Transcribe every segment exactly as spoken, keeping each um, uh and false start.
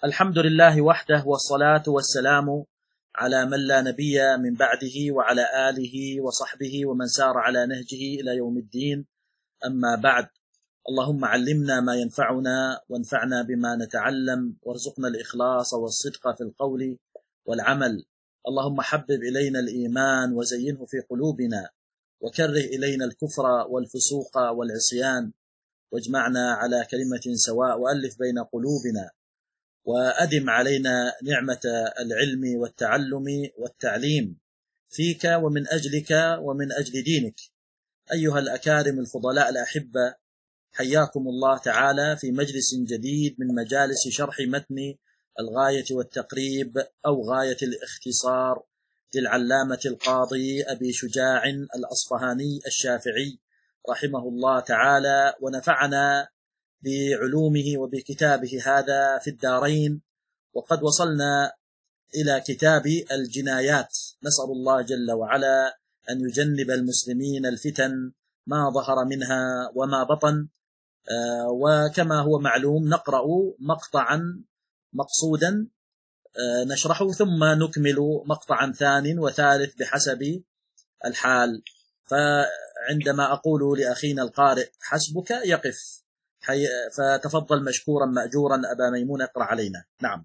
الحمد لله وحده، والصلاة والسلام على من لا نبي من بعده، وعلى آله وصحبه ومن سار على نهجه إلى يوم الدين. أما بعد، اللهم علمنا ما ينفعنا وانفعنا بما نتعلم، وارزقنا الإخلاص والصدق في القول والعمل. اللهم حبب إلينا الإيمان وزينه في قلوبنا، وكره إلينا الكفر والفسوق والعصيان، واجمعنا على كلمة سواء، وألف بين قلوبنا، وأدم علينا نعمة العلم والتعلم والتعليم فيك ومن أجلك ومن أجل دينك. أيها الأكارم الفضلاء الأحبة، حياكم الله تعالى في مجلس جديد من مجالس شرح متن الغاية والتقريب أو غاية الاختصار للعلامة القاضي أبي شجاع الأصفهاني الشافعي رحمه الله تعالى، ونفعنا بعلومه وبكتابه هذا في الدارين. وقد وصلنا إلى كتاب الجنايات، نسأل الله جل وعلا أن يجنب المسلمين الفتن ما ظهر منها وما بطن. آه وكما هو معلوم نقرأ مقطعا مقصودا آه نشرحه، ثم نكمل مقطعا ثان وثالث بحسب الحال. فعندما أقول لأخينا القارئ حسبك يقف، فتفضل مشكورا مأجورا أبا ميمون، اقرأ علينا. نعم.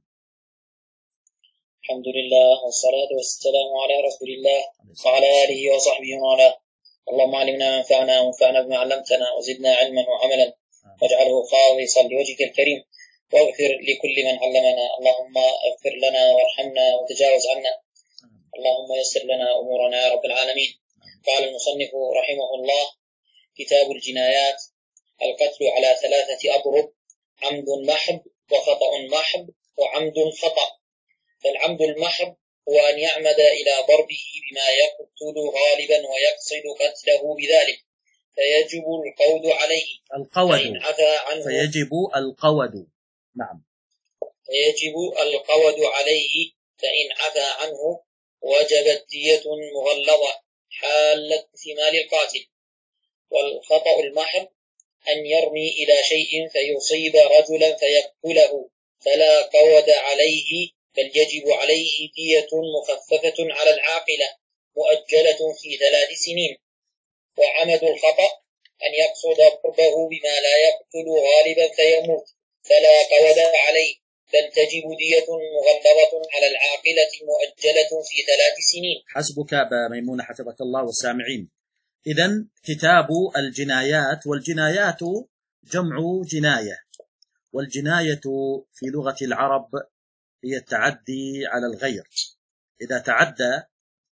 الحمد لله والصلاة والسلام على رسول الله وعلى آله وصحبه وعلى. اللهم علمنا ما ينفعنا وانفعنا بما علمتنا، وزدنا علما وعملا، واجعله خالصا لوجهك الكريم، واغفر لكل من علمنا. اللهم اغفر لنا وارحمنا وتجاوز عنا، اللهم يسر لنا أمورنا يا رب العالمين. قال المصنف رحمه الله: كتاب الجنايات. القتل على ثلاثة أضرب: عمد محض، وخطأ محض، وعمد خطأ. فالعمد المحض هو أن يعمد إلى ضربه بما يقتل غالبا ويقصد قتله بذلك، فيجب القود عليه القود فإن عفى عنه فيجب القود نعم فيجب القود عليه فإن عفى عنه وجبت دية مغلظة حال احتمال القاتل. والخطأ المحض أن يرمي إلى شيء فيصيب رجلا فيقتله، فلا قود عليه، بل يجب عليه دية مخففة على العاقلة مؤجلة في ثلاث سنين. وعمد الخطأ أن يقصد ضربه بما لا يقتل غالبا فيموت، فلا قود عليه، بل تجب دية مغلظة على العاقلة مؤجلة في ثلاث سنين. حسبك أبا ميمون حفظك الله والسامعين. إذن كتاب الجنايات، والجنايات جمع جناية، والجناية في لغة العرب هي التعدي على الغير. إذا تعدى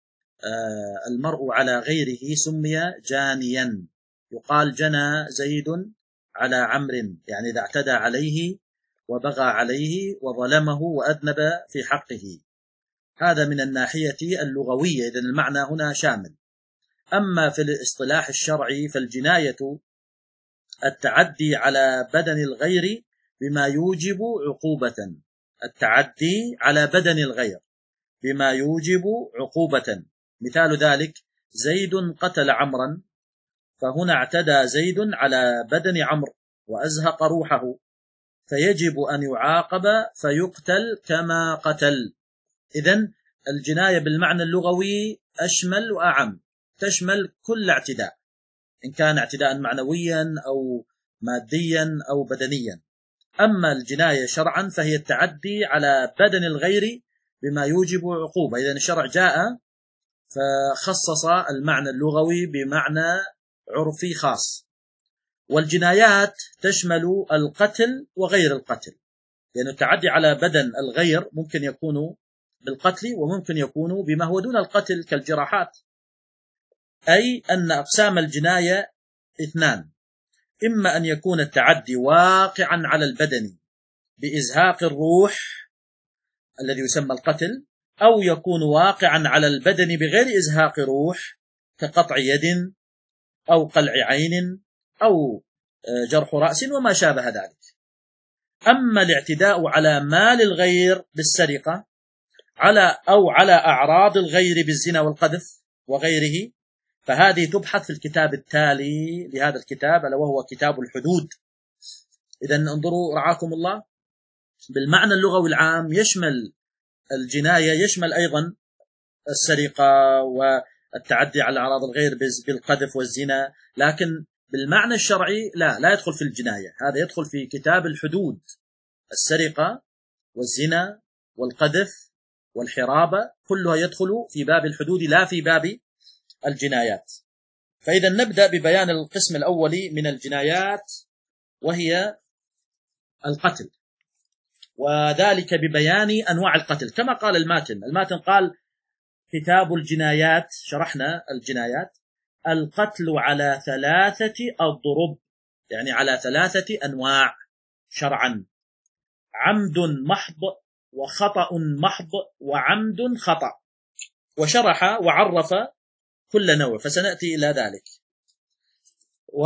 المرء على غيره سمي جانيا. يقال جنى زيد على عمرو، يعني إذا اعتدى عليه وبغى عليه وظلمه وأذنب في حقه. هذا من الناحية اللغوية، إذن المعنى هنا شامل. أما في الاصطلاح الشرعي فالجناية التعدي على بدن الغير بما يوجب عقوبة. التعدي على بدن الغير بما يوجب عقوبة. مثال ذلك: زيد قتل عمرا، فهنا اعتدى زيد على بدن عمرو وأزهق روحه، فيجب أن يعاقب فيقتل كما قتل. إذن الجناية بالمعنى اللغوي أشمل وأعم، تشمل كل اعتداء، إن كان اعتداء معنويا أو ماديا أو بدنيا. أما الجناية شرعا فهي التعدي على بدن الغير بما يوجب عقوبة. إذن الشرع جاء فخصص المعنى اللغوي بمعنى عرفي خاص. والجنايات تشمل القتل وغير القتل، لأن يعني التعدي على بدن الغير ممكن يكون بالقتل وممكن يكون بما هو دون القتل كالجراحات. أي أن أقسام الجناية اثنان: إما أن يكون التعدي واقعا على البدن بإزهاق الروح الذي يسمى القتل، أو يكون واقعا على البدن بغير إزهاق روح كقطع يد أو قلع عين أو جرح رأس وما شابه ذلك. أما الاعتداء على مال الغير بالسرقة على أو على أعراض الغير بالزنا والقذف وغيره، فهذه تبحث في الكتاب التالي لهذا الكتاب، ألا وهو كتاب الحدود. إذن انظروا رعاكم الله، بالمعنى اللغوي العام يشمل الجناية، يشمل أيضا السرقة والتعدي على أعراض الغير بالقذف والزنا، لكن بالمعنى الشرعي لا لا يدخل في الجناية، هذا يدخل في كتاب الحدود، السرقة والزنا والقذف والحرابة كلها يدخل في باب الحدود لا في باب الجنايات. فإذا نبدأ ببيان القسم الأول من الجنايات وهي القتل، وذلك ببيان أنواع القتل كما قال الماتن. الماتن قال كتاب الجنايات، شرحنا الجنايات، القتل على ثلاثة أضرب، يعني على ثلاثة أنواع شرعا: عمد محض، وخطأ محض، وعمد خطأ، وشرح وعرف كل نوع، فسنأتي إلى ذلك. و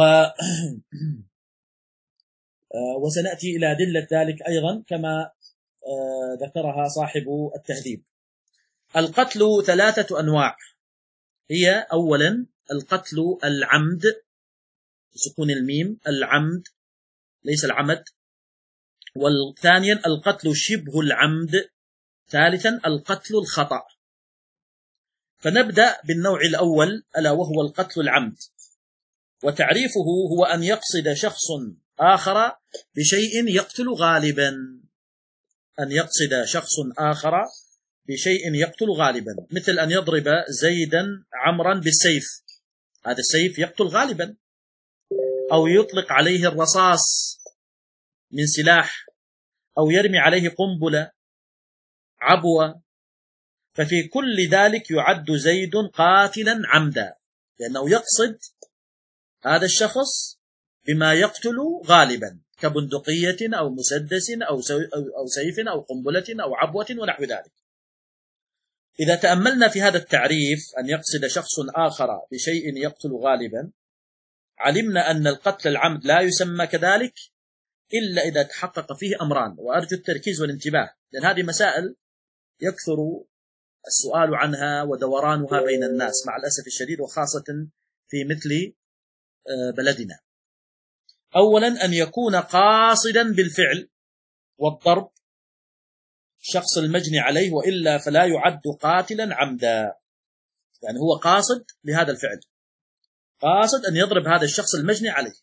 وسنأتي إلى أدلة ذلك أيضا كما ذكرها صاحب التهذيب. القتل ثلاثة أنواع، هي أولا القتل العمد بسكون الميم، العمد ليس العمد، والثانيا القتل شبه العمد، ثالثا القتل الخطأ. فنبدأ بالنوع الأول ألا وهو القتل العمد، وتعريفه هو أن يقصد شخص آخر بشيء يقتل غالبا، أن يقصد شخص آخر بشيء يقتل غالبا، مثل أن يضرب زيدا عمرا بالسيف، هذا السيف يقتل غالبا، أو يطلق عليه الرصاص من سلاح، أو يرمي عليه قنبلة عبوة، ففي كل ذلك يعد زيد قاتلا عمدا، لأنه يقصد هذا الشخص بما يقتل غالبا كبندقية أو مسدس أو سيف أو قنبلة أو عبوة ونحو ذلك. إذا تأملنا في هذا التعريف أن يقصد شخص آخر بشيء يقتل غالبا، علمنا أن القتل العمد لا يسمى كذلك إلا إذا تحقق فيه أمران، وأرجو التركيز والانتباه، لأن هذه مسائل يكثر السؤال عنها ودورانها بين الناس مع الأسف الشديد، وخاصة في مثل بلدنا. أولا أن يكون قاصدا بالفعل والضرب شخص المجني عليه، وإلا فلا يعد قاتلا عمدا، يعني هو قاصد لهذا الفعل، قاصد أن يضرب هذا الشخص المجني عليه.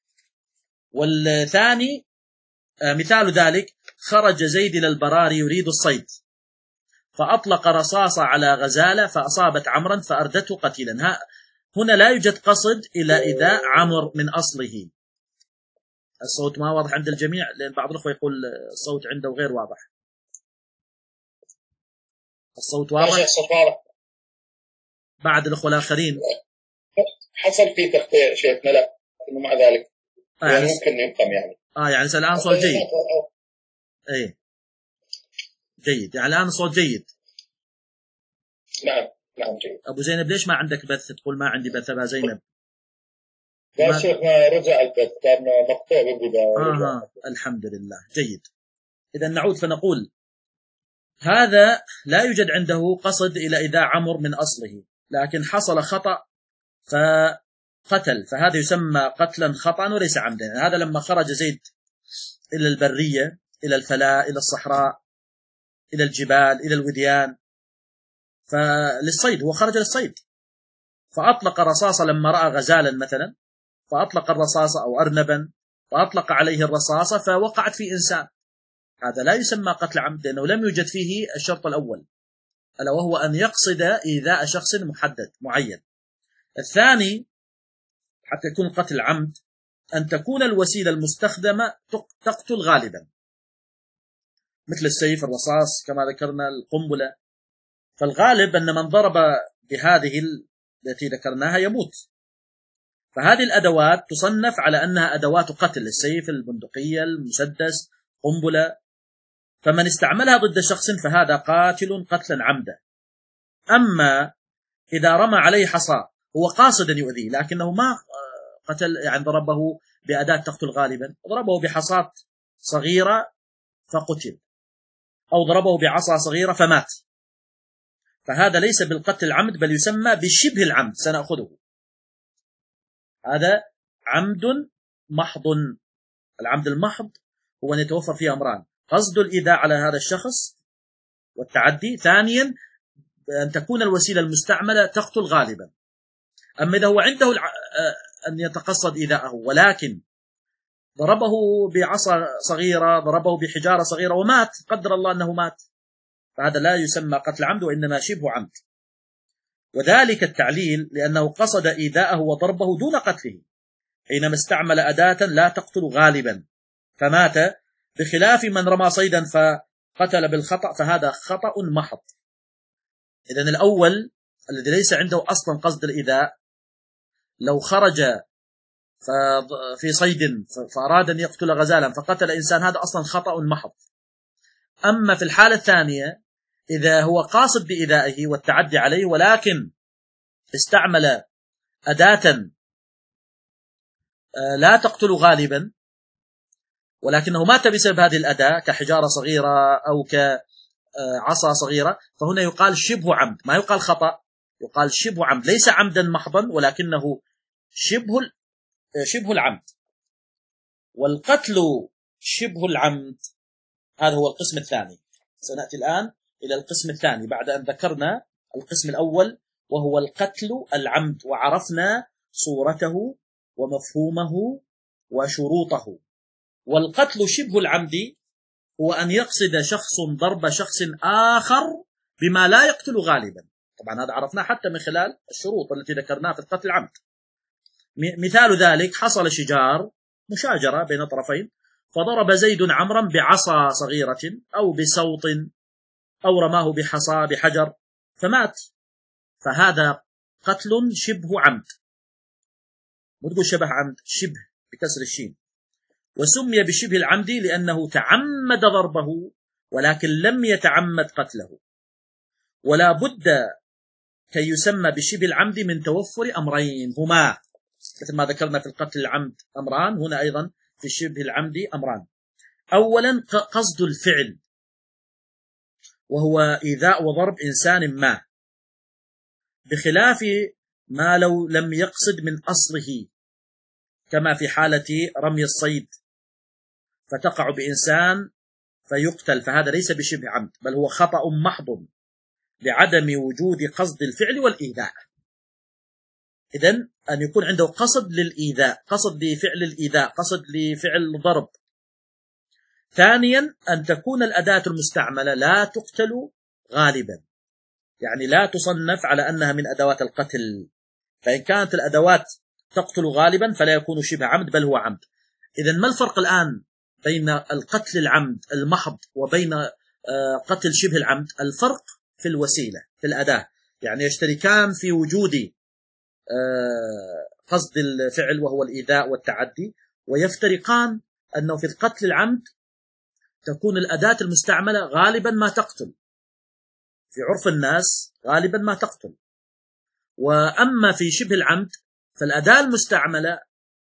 والثاني مثال ذلك خرج زيد إلى البراري يريد الصيد، فأطلق رصاصة على غزالة فأصابت عمرا فأردته قتيلا. هنا لا يوجد قصد إلى إيذاء عمر من أصله. الصوت ما واضح عند الجميع، لأن بعض الأخوة يقول الصوت عنده غير واضح. الصوت واضح بعد الأخوة الآخرين حصل في تغطية شيخنا، لا إنه مع ذلك آه يعني ممكن ينقم يعني آه يعني الآن صوت جيد. إيه جيد، يعني الآن صوت جيد. نعم نعم جيد. أبو زينب ليش ما عندك بث؟ تقول ما عندي بث أبا زينب. لا ما... شيخ ما رجع البث، كان مقطوع بالبداية. آه الحمد لله جيد. إذا نعود فنقول هذا لا يوجد عنده قصد إلى إيذاء عمر من أصله، لكن حصل خطأ فقتل، فهذا يسمى قتلا خطأ وليس عمدا. هذا لما خرج زيد إلى البرية، إلى الفلاة، إلى الصحراء، إلى الجبال، إلى الوديان، فللصيد، هو خرج للصيد، فأطلق رصاصة لما رأى غزالا مثلا، فأطلق الرصاصة أو أرنبا فأطلق عليه الرصاصة فوقعت في إنسان، هذا لا يسمى قتل عمد، لأنه لم يوجد فيه الشرط الأول ألا وهو أن يقصد إيذاء شخص محدد معين. الثاني حتى يكون قتل عمد أن تكون الوسيلة المستخدمة تقتل غالبا، مثل السيف، الرصاص، كما ذكرنا القنبلة، فالغالب أن من ضرب بهذه التي ذكرناها يموت، فهذه الأدوات تصنف على أنها أدوات قتل، السيف، البندقية، المسدس، قنبلة، فمن استعملها ضد شخص فهذا قاتل قتلا عمدا. أما إذا رمى عليه حصى هو قاصدا يؤذيه لكنه ما قتل، يعني ضربه بأداة تقتل غالبا، ضربه بحصاة صغيرة فقتل، أو ضربه بعصا صغيرة فمات، فهذا ليس بالقتل العمد بل يسمى بشبه العمد، سنأخذه. هذا عمد محض. العمد المحض هو أن يتوفر فيه أمران: قصد الإيذاء على هذا الشخص والتعدي. ثانيا أن تكون الوسيلة المستعملة تقتل غالبا. أما إذا هو عنده أن يتقصد إيذاءه ولكن ضربه بعصا صغيرة، ضربه بحجارة صغيرة ومات، قدر الله أنه مات، فهذا لا يسمى قتل عمد وإنما شبه عمد. وذلك التعليل لأنه قصد إيذاءه وضربه دون قتله حينما استعمل أداة لا تقتل غالبا فمات، بخلاف من رمى صيدا فقتل بالخطأ فهذا خطأ محض. إذن الأول الذي ليس عنده أصلا قصد الإيذاء لو خرج في صيد فأراد أن يقتل غزالا فقتل إنسان هذا أصلا خطأ محض. أما في الحالة الثانية إذا هو قاصد بإيذائه والتعدي عليه ولكن استعمل أداة لا تقتل غالبا ولكنه مات بسبب هذه الأداة كحجارة صغيرة أو كعصا صغيرة، فهنا يقال شبه عمد، ما يقال خطأ، يقال شبه عمد، ليس عمدا محضا ولكنه شبه شبه العمد. والقتل شبه العمد هذا هو القسم الثاني. سنأتي الآن إلى القسم الثاني بعد أن ذكرنا القسم الأول وهو القتل العمد وعرفنا صورته ومفهومه وشروطه. والقتل شبه العمد هو أن يقصد شخص ضرب شخص آخر بما لا يقتل غالبا. طبعا هذا عرفناه حتى من خلال الشروط التي ذكرناها في القتل العمد. مثال ذلك حصل شجار مشاجرة بين طرفين فضرب زيد عمرا بعصا صغيرة أو بسوط أو رماه بحصى بحجر فمات، فهذا قتل شبه عمد. مو شبه عمد، شبه بكسر الشين. وسمي بشبه العمد لأنه تعمد ضربه ولكن لم يتعمد قتله. ولا بد كي يسمى بشبه العمد من توفر أمرين هما مثل ما ذكرنا في القتل العمد أمران، هنا أيضا في شبه العمد أمران. أولا قصد الفعل وهو إيذاء وضرب إنسان ما، بخلاف ما لو لم يقصد من أصله كما في حالة رمي الصيد فتقع بإنسان فيقتل، فهذا ليس بشبه عمد بل هو خطأ محض لعدم وجود قصد الفعل والإيذاء. إذن أن يكون عنده قصد للإيذاء، قصد لفعل الإيذاء، قصد لفعل الضرب. ثانيا أن تكون الأداة المستعملة لا تقتل غالبا، يعني لا تصنف على أنها من أدوات القتل، فإن كانت الأدوات تقتل غالبا فلا يكون شبه عمد بل هو عمد. إذن ما الفرق الآن بين القتل العمد المحض وبين قتل شبه العمد؟ الفرق في الوسيلة، في الأداة، يعني يشتركان في وجود قصد الفعل وهو الإيذاء والتعدي، ويفترقان أنه في القتل العمد تكون الأداة المستعملة غالبا ما تقتل، في عرف الناس غالبا ما تقتل. وأما في شبه العمد فالأداة المستعملة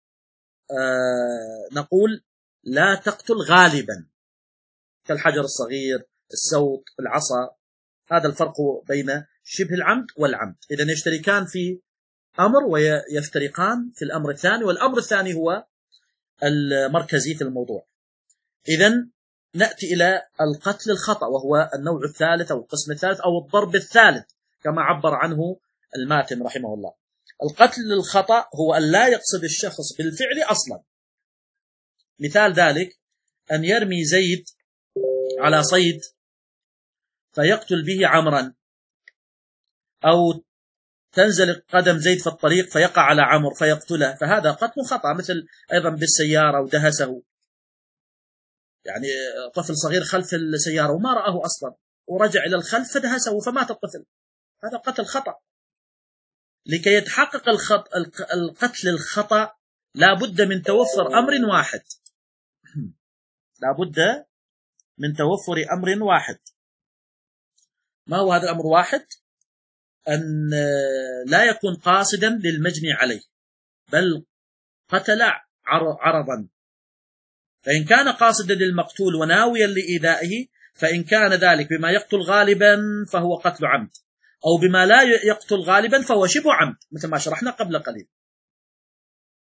آه نقول لا تقتل غالبا كالحجر الصغير، السوط، العصا. هذا الفرق بين شبه العمد والعمد. إذن يشتركان في أمر ويفترقان في الأمر الثاني، والأمر الثاني هو المركزي في الموضوع. إذن نأتي إلى القتل الخطأ وهو النوع الثالث أو القسم الثالث أو الضرب الثالث كما عبر عنه الماتن رحمه الله. القتل الخطأ هو أن لا يقصد الشخص بالفعل أصلا. مثال ذلك أن يرمي زيد على صيد فيقتل به عمرا، أو تنزل قدم زيد في الطريق فيقع على عمر فيقتله، فهذا قتل خطأ. مثل أيضا بالسيارة ودهسه، يعني طفل صغير خلف السيارة وما رآه أصلا ورجع إلى الخلف فدهسه فمات الطفل، هذا قتل خطأ. لكي يتحقق الخط... القتل الخطأ لا بد من توفر أمر واحد، لا بد من توفر أمر واحد. ما هو هذا الأمر واحد؟ أن لا يكون قاصدا للمجني عليه بل قتل عرضا، فإن كان قاصدا للمقتول وناويا لإيذائه فإن كان ذلك بما يقتل غالبا فهو قتل عمد، أو بما لا يقتل غالبا فهو شبه عمد مثل ما شرحنا قبل قليل.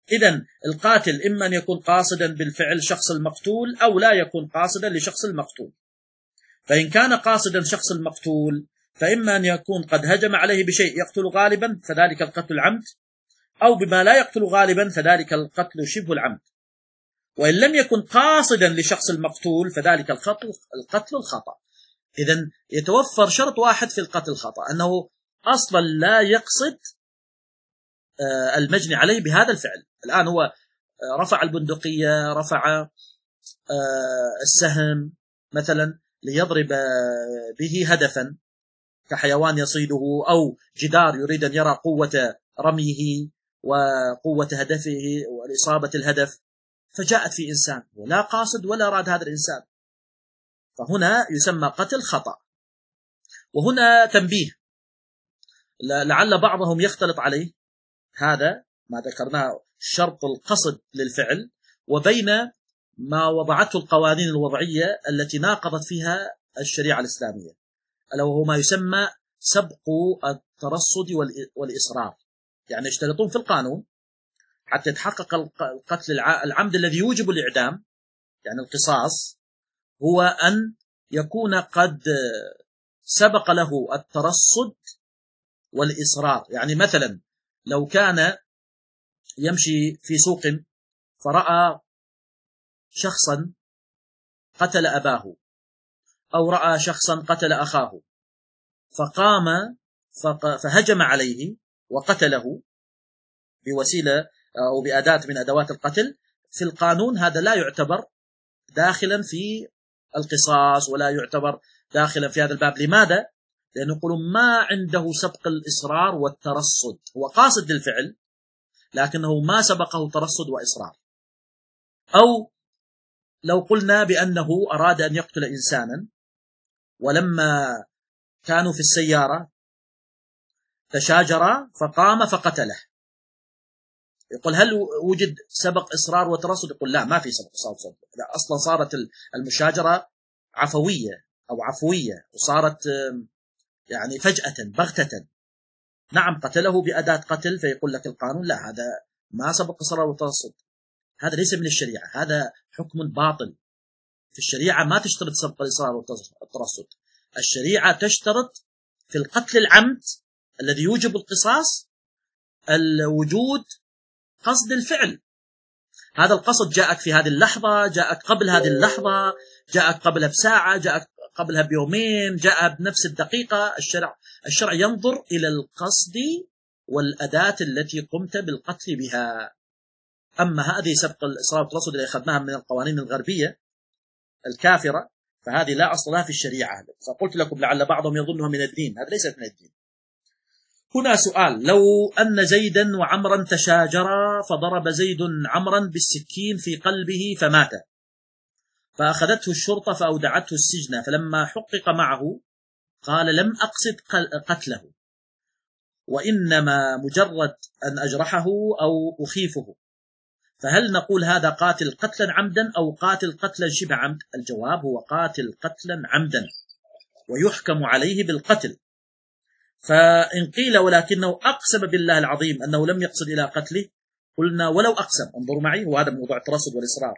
إذن القاتل إما أن يكون قاصدا بالفعل شخص المقتول أو لا يكون قاصدا لشخص المقتول. فإن كان قاصدا شخص المقتول فإما أن يكون قد هجم عليه بشيء يقتل غالبا فذلك القتل العمد، أو بما لا يقتل غالبا فذلك القتل شبه العمد. وإن لم يكن قاصدا لشخص المقتول فذلك القتل القتل الخطأ. إذن يتوفر شرط واحد في القتل الخطأ، أنه أصلا لا يقصد المجني عليه بهذا الفعل. الآن هو رفع البندقية، رفع السهم مثلا ليضرب به هدفا كحيوان يصيده أو جدار يريد أن يرى قوة رميه وقوة هدفه والإصابة الهدف، فجاءت في إنسان ولا قاصد ولا راد هذا الإنسان، فهنا يسمى قتل خطأ. وهنا تنبيه لعل بعضهم يختلط عليه هذا ما ذكرناه شرط القصد للفعل وبين ما وضعته القوانين الوضعية التي ناقضت فيها الشريعة الإسلامية، ألا وهو ما يسمى سبق الترصد والإصرار. يعني يشترطون في القانون حتى يتحقق القتل العمد الذي يوجب الإعدام، يعني القصاص، هو أن يكون قد سبق له الترصد والإصرار. يعني مثلا لو كان يمشي في سوق فرأى شخصا قتل أباه أو رأى شخصا قتل أخاه فقام فهجم عليه وقتله بوسيلة أو بأداة من أدوات القتل، في القانون هذا لا يعتبر داخلا في القصاص ولا يعتبر داخلا في هذا الباب. لماذا؟ لأنه يقولون ما عنده سبق الإصرار والترصد، هو قاصد للفعل لكنه ما سبقه ترصد وإصرار. أو لو قلنا بأنه أراد أن يقتل إنسانا ولما كانوا في السيارة تشاجرا فقام فقتله، يقول هل وجد سبق إصرار وترصد؟ يقول لا، ما في سبق إصرار وترصد، أصلا صارت المشاجرة عفوية أو عفوية وصارت يعني فجأة بغتة. نعم قتله بأداة قتل، فيقول لك القانون لا، هذا ما سبق إصرار وترصد، هذا ليس من الشريعة، هذا حكم باطل. في الشريعة ما تشترط سبق الإصرار والترصد، الشريعة تشترط في القتل العمد الذي يوجب القصاص الوجود قصد الفعل. هذا القصد جاءك في هذه اللحظة، جاءك قبل هذه اللحظة، جاءك قبلها بساعة، جاءك قبلها بيومين، جاء بنفس الدقيقة. الشرع الشرع ينظر إلى القصد والأداة التي قمت بالقتل بها. أما هذه سبق الإصرار والترصد اللي أخذناها من القوانين الغربية الكافرة فهذه لا أصل لها في الشريعة. فقلت لكم لعل بعضهم يظنها من الدين، هذا ليست من الدين. هنا سؤال: لو أن زيدا وعمرا تشاجرا فضرب زيد عمرا بالسكين في قلبه فمات، فأخذته الشرطة فأودعته السجن، فلما حقق معه قال لم أقصد قتله وإنما مجرد أن أجرحه أو أخيفه، فهل نقول هذا قاتل قتلا عمدا أو قاتل قتلا شبه عمد؟ الجواب هو قاتل قتلا عمدا ويحكم عليه بالقتل. فإن قيل ولكنه أقسم بالله العظيم أنه لم يقصد إلى قتله، قلنا ولو أقسم، انظروا معي، وهذا موضوع الترصد والإصرار،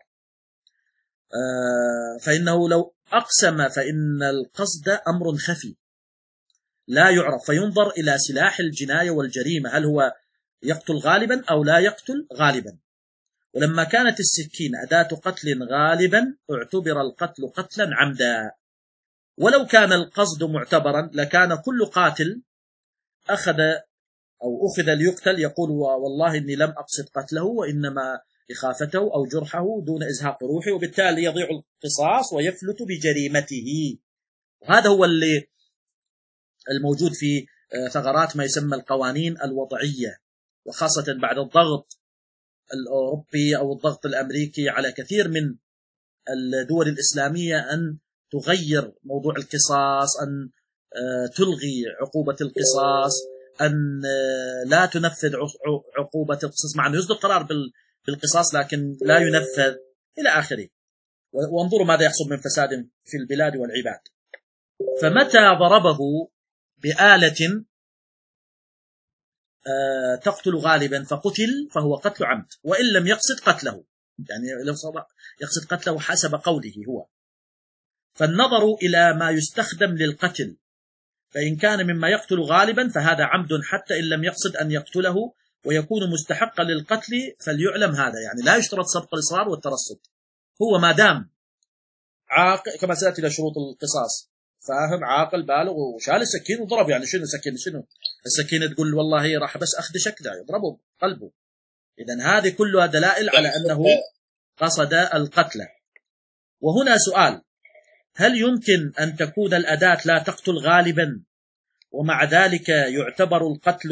فإنه لو أقسم فإن القصد أمر خفي لا يعرف، فينظر إلى سلاح الجناية والجريمة، هل هو يقتل غالبا أو لا يقتل غالبا. ولما كانت السكين أداة قتل غالبا اعتبر القتل قتلا عمدا. ولو كان القصد معتبرا لكان كل قاتل أخذ أو أخذ ليقتل يقول والله إني لم أقصد قتله وإنما إخافته أو جرحه دون إزهاق روحي، وبالتالي يضيع القصاص ويفلت بجريمته. وهذا هو اللي الموجود في ثغرات ما يسمى القوانين الوضعية، وخاصة بعد الضغط الأوروبي أو الضغط الأمريكي على كثير من الدول الإسلامية أن تغير موضوع القصاص، أن تلغي عقوبة القصاص، أن لا تنفذ عقوبة القصاص، مع أنه يصدر قرار بالقصاص لكن لا ينفذ إلى آخره. وانظروا ماذا يحصل من فساد في البلاد والعباد. فمتى ضربه بآلة تقتل غالبا فقتل فهو قتل عمد، وإن لم يقصد قتله، يعني لو يقصد قتله حسب قوله هو. فالنظر إلى ما يستخدم للقتل، فإن كان مما يقتل غالبا فهذا عمد حتى إن لم يقصد أن يقتله ويكون مستحقا للقتل فليعلم هذا. يعني لا يشترط سبق الإصرار والترصد، هو ما دام عاقل كما سأتي إلى شروط القصاص، فاهم، عاقل بالغ وشال السكين وضرب. يعني شنو السكين؟ شنو السكين؟ تقول والله راح بس أخدشك، لا، يضربه قلبه. إذن هذه كلها دلائل على أنه قصد القتل. وهنا سؤال: هل يمكن أن تكون الأداة لا تقتل غالبا ومع ذلك يعتبر القتل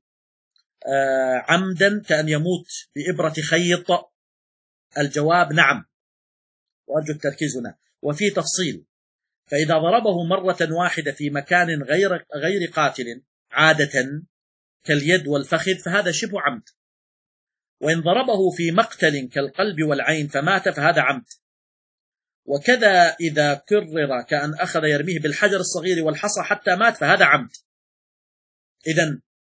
عمدا كأن يموت بإبرة خيط؟ الجواب نعم، وأرجو التركيز هنا، وفي تفصيل. فإذا ضربه مرة واحدة في مكان غير غير قاتل عادة كاليد والفخذ فهذا شبه عمد، وإن ضربه في مقتل كالقلب والعين فمات فهذا عمد. وكذا إذا كرر كأن أخذ يرميه بالحجر الصغير والحصى حتى مات فهذا عمد. إذن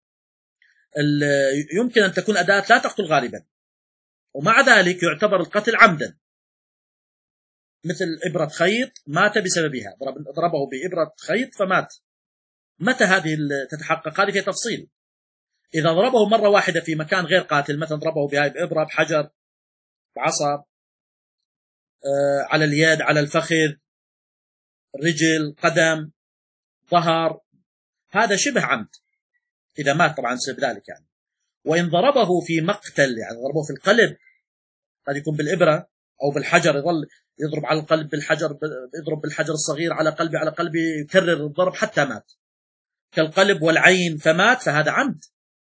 يمكن أن تكون أداة لا تقتل غالبا ومع ذلك يعتبر القتل عمدا، مثل إبرة خيط مات بسببها، ضربه بإبرة خيط فمات. متى هذه تتحقق؟ هذه في تفصيل. إذا ضربه مرة واحدة في مكان غير قاتل، مثلا ضربه بهاي بإبرة، بحجر، بعصا، آه، على اليد، على الفخذ، رجل، قدم، ظهر، هذا شبه عمد إذا مات طبعا سبب ذلك يعني. وإن ضربه في مقتل، يعني ضربه في القلب، قد يكون بالإبرة أو بالحجر، يظل يضرب على القلب بالحجر، يضرب بالحجر الصغير على قلبي على قلبي، يكرر الضرب حتى مات، كالقلب والعين فمات فهذا عمد.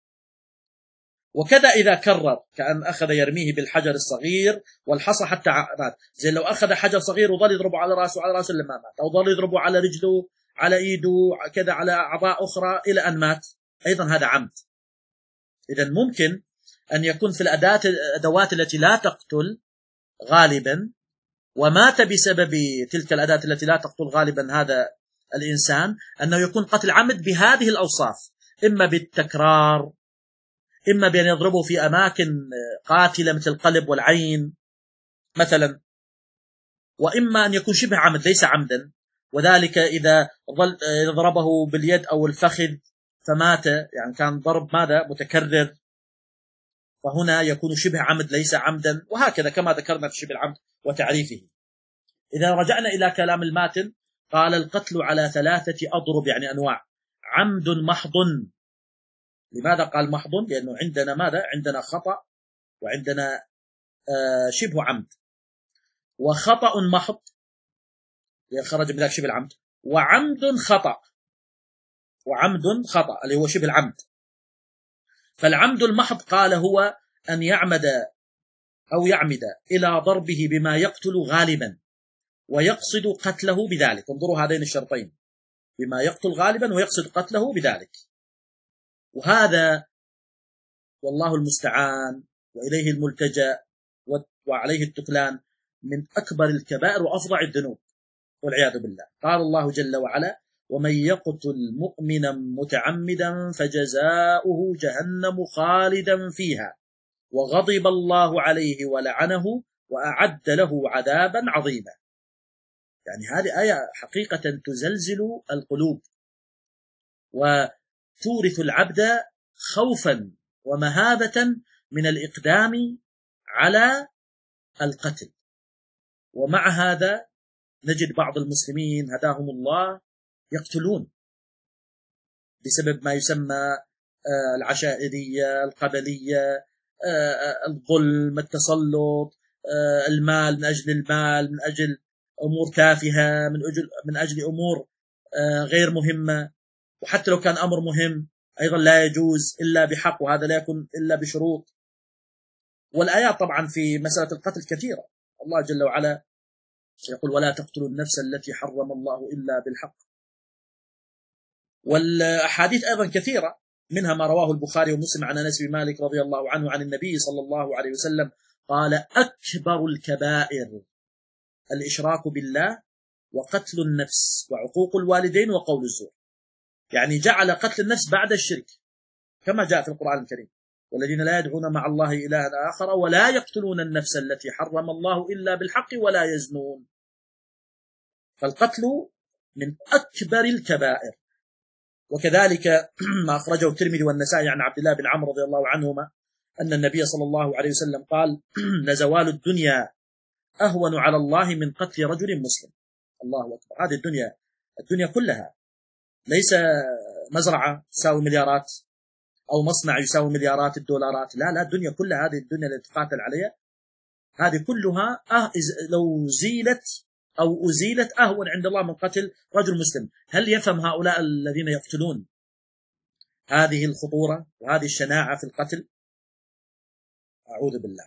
وكذا إذا كرر كأن أخذ يرميه بالحجر الصغير والحصى حتى مات، زي لو أخذ حجر صغير وظل يضربه على رأسه على رأسه لما مات، أو ظل يضربه على رجله، على إيده، كذا على أعضاء أخرى إلى أن مات، أيضا هذا عمد. إذن ممكن أن يكون في الأداة الأدوات التي لا تقتل غالبا ومات بسبب تلك الأداة التي لا تقتل غالبا هذا الإنسان، أنه يكون قتل عمد بهذه الأوصاف، إما بالتكرار، إما بأن يضربه في أماكن قاتلة مثل القلب والعين مثلا، وإما أن يكون شبه عمد ليس عمدا، وذلك إذا ضربه باليد أو الفخذ فمات، يعني كان ضرب ماذا متكرر، فهنا يكون شبه عمد ليس عمدا، وهكذا كما ذكرنا في شبه العمد وتعريفه. إذا رجعنا إلى كلام الماتن، قال القتل على ثلاثة أضرب، يعني أنواع: عمد محض. لماذا قال محض؟ لأنه عندنا ماذا؟ عندنا خطأ، وعندنا آه شبه عمد، وخطأ محض خرج من ذلك شبه العمد، وعمد خطأ، وعمد خطأ اللي هو شبه العمد. فالعمد المحض قال هو أن يعمد أو يعمد إلى ضربه بما يقتل غالبا ويقصد قتله بذلك. انظروا هذين الشرطين، بما يقتل غالبا ويقصد قتله بذلك. وهذا والله المستعان وإليه الملتجأ وعليه التكلان من أكبر الكبائر وأفظع الذنوب والعياذ بالله. قال الله جل وعلا: ومن يقتل مؤمنا متعمدا فجزاؤه جهنم خالدا فيها وغضب الله عليه ولعنه وأعد له عذابا عظيما. يعني هذه آية حقيقة تزلزل القلوب وتورث العبد خوفا ومهابة من الإقدام على القتل. ومع هذا نجد بعض المسلمين هداهم الله يقتلون بسبب ما يسمى العشائرية، القبلية، الظلم، التسلط، المال من أجل المال، من أجل أمور تافهة، من أجل من أجل أمور غير مهمة. وحتى لو كان أمر مهم أيضا لا يجوز إلا بحق، وهذا لا يكون إلا بشروط. والآيات طبعا في مسألة القتل كثيرة. الله جل وعلا يقول: ولا تقتلوا النفس التي حرم الله إلا بالحق. والأحاديث أيضا كثيرة، منها ما رواه البخاري ومسلم عن أنس بن مالك رضي الله عنه عن النبي صلى الله عليه وسلم قال: أكبر الكبائر الإشراك بالله وقتل النفس وعقوق الوالدين وقول الزور. يعني جعل قتل النفس بعد الشرك، كما جاء في القرآن الكريم: والذين لا يدعون مع الله إلها آخر ولا يقتلون النفس التي حرم الله إلا بالحق ولا يزنون. فالقتل من أكبر الكبائر. وكذلك ما أخرجه الترمذي والنسائي عن عبد الله بن عمرو رضي الله عنهما أن النبي صلى الله عليه وسلم قال: لزوال الدنيا أهون على الله من قتل رجل مسلم. الله أكبر. هذه الدنيا الدنيا كلها ليس مزرعة تساوي مليارات أو مصنع يساوي مليارات الدولارات، لا لا، الدنيا كلها، هذه الدنيا اللي تقاتل عليها هذه كلها أه لو زيلت أو أزيلت أهون عند الله من قتل رجل مسلم. هل يفهم هؤلاء الذين يقتلون هذه الخطورة وهذه الشناعة في القتل؟ أعوذ بالله.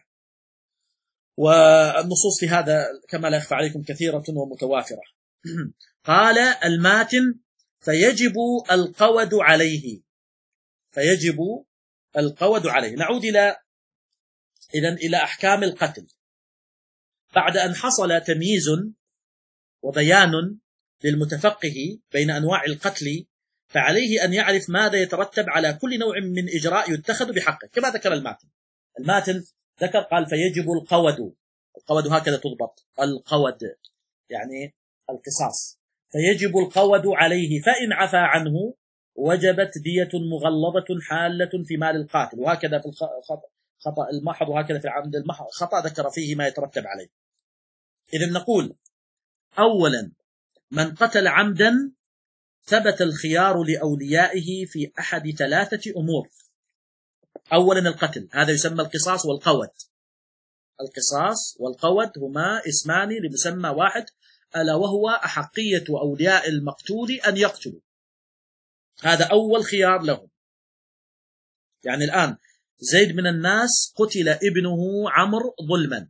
والنصوص في هذا كما لا يخفى عليكم كثيرة ومتوافرة. قال الماتن: فيجب القود عليه، فيجب القود عليه. نعود إلى إذن إلى أحكام القتل. بعد أن حصل تمييز وبيان للمتفقه بين أنواع القتل، فعليه أن يعرف ماذا يترتب على كل نوع من إجراء يتخذ بحقه، كما ذكر الماتن. الماتن ذكر قال: فيجب القود. القود هكذا تضبط، القود يعني القصاص. فيجب القود عليه، فإن عفى عنه وجبت دية مغلظة حالة في مال القاتل. وهكذا في الخطأ المحض، وهكذا في العمد المحض خطأ ذكر فيه ما يترتب عليه. إذن نقول: أولا، من قتل عمدا ثبت الخيار لأوليائه في أحد ثلاثة أمور. أولا القتل، هذا يسمى القصاص والقود. القصاص والقود هما اسمان لمسمى واحد، ألا وهو أحقية أولياء المقتول أن يقتلوا. هذا أول خيار لهم. يعني الآن زيد من الناس قتل ابنه عمرو ظلما،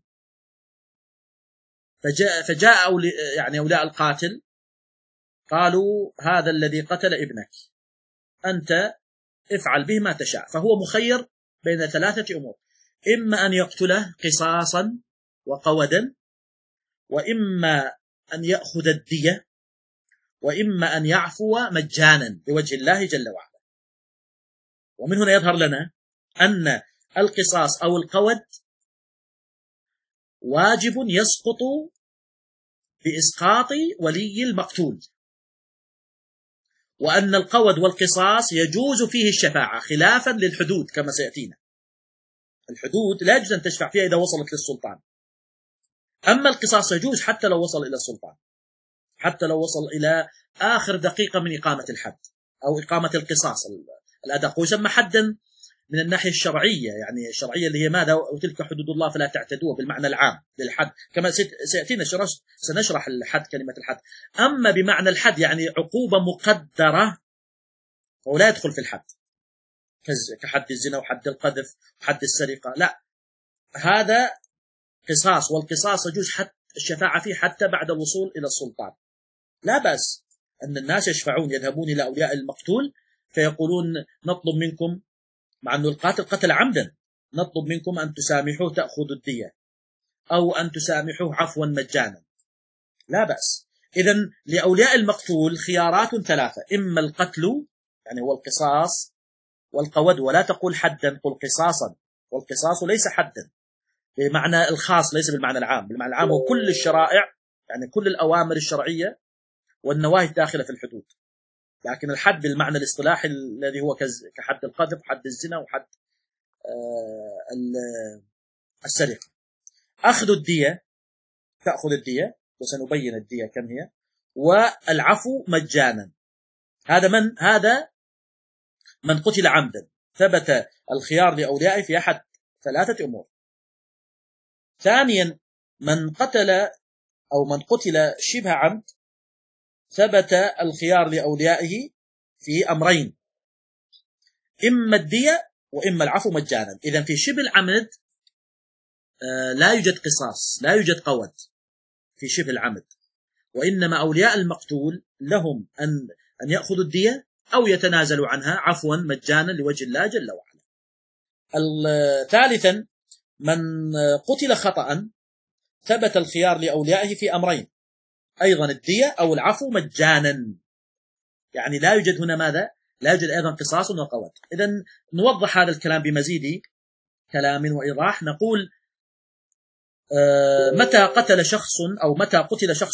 فجاء, فجاء أولي يعني أولياء القاتل قالوا: هذا الذي قتل ابنك أنت افعل به ما تشاء. فهو مخير بين ثلاثة أمور: إما أن يقتله قصاصا وقودا، وإما أن يأخذ الدية، وإما أن يعفو مجانا لوجه الله جل وعلا. ومن هنا يظهر لنا أن القصاص أو القود واجب يسقط بإسقاط ولي المقتول، وأن القود والقصاص يجوز فيه الشفاعة خلافا للحدود كما سيأتينا. الحدود لا يجوز أن تشفع فيها إذا وصلت للسلطان، أما القصاص يجوز حتى لو وصل إلى السلطان، حتى لو وصل إلى آخر دقيقة من إقامة الحد أو إقامة القصاص الأدق. ويسمى حدا من الناحية الشرعية، يعني الشرعية اللي هي ماذا؟ وتلك حدود الله فلا تعتدوها، بالمعنى العام للحد كما سيأتينا سنشرح الحد، كلمة الحد. أما بمعنى الحد يعني عقوبة مقدرة، فهو لا يدخل في الحد كحد الزنا وحد القذف وحد السرقة، لا، هذا قصاص، والقصاص يجوز حتى الشفاعة فيه حتى بعد الوصول إلى السلطان. لا بأس أن الناس يشفعون، يذهبون إلى أولياء المقتول فيقولون: نطلب منكم، مع أن القاتل قتل عمدا، نطلب منكم أن تسامحوه تأخذوا الدية، أو أن تسامحوه عفوا مجانا. لا بأس. إذن لأولياء المقتول خيارات ثلاثة: إما القتل يعني هو القصاص والقود، ولا تقول حدا، قل قصاصا، والقصاص ليس حدا بمعنى الخاص، ليس بالمعنى العام. بالمعنى العام هو كل الشرائع، يعني كل الأوامر الشرعية والنواهي الداخلة في الحدود، لكن الحد بالمعنى الاصطلاحي الذي هو كحد القذف وحد الزنا وحد السرقة. أخذ الدية، تأخذ الدية، وسنبين الدية كم هي، والعفو مجانا. هذا من هذا من قتل عمدا ثبت الخيار لأوليائه في أحد ثلاثة أمور. ثانيا، من قتل أو من قتل شبه عمد ثبت الخيار لأوليائه في أمرين: إما الدية وإما العفو مجانا. إذن في شبه العمد لا يوجد قصاص، لا يوجد قود في شبه العمد، وإنما أولياء المقتول لهم أن أن يأخذوا الدية أو يتنازلوا عنها عفوا مجانا لوجه الله جل وعلا. ثالثا، من قتل خطأ ثبت الخيار لأوليائه في أمرين: أيضا الدية أو العفو مجانا. يعني لا يوجد هنا ماذا؟ لا يوجد أيضا قصاص وقود. إذن نوضح هذا الكلام بمزيد كلام وإيضاح. نقول متى قتل شخص أو متى قتل شخص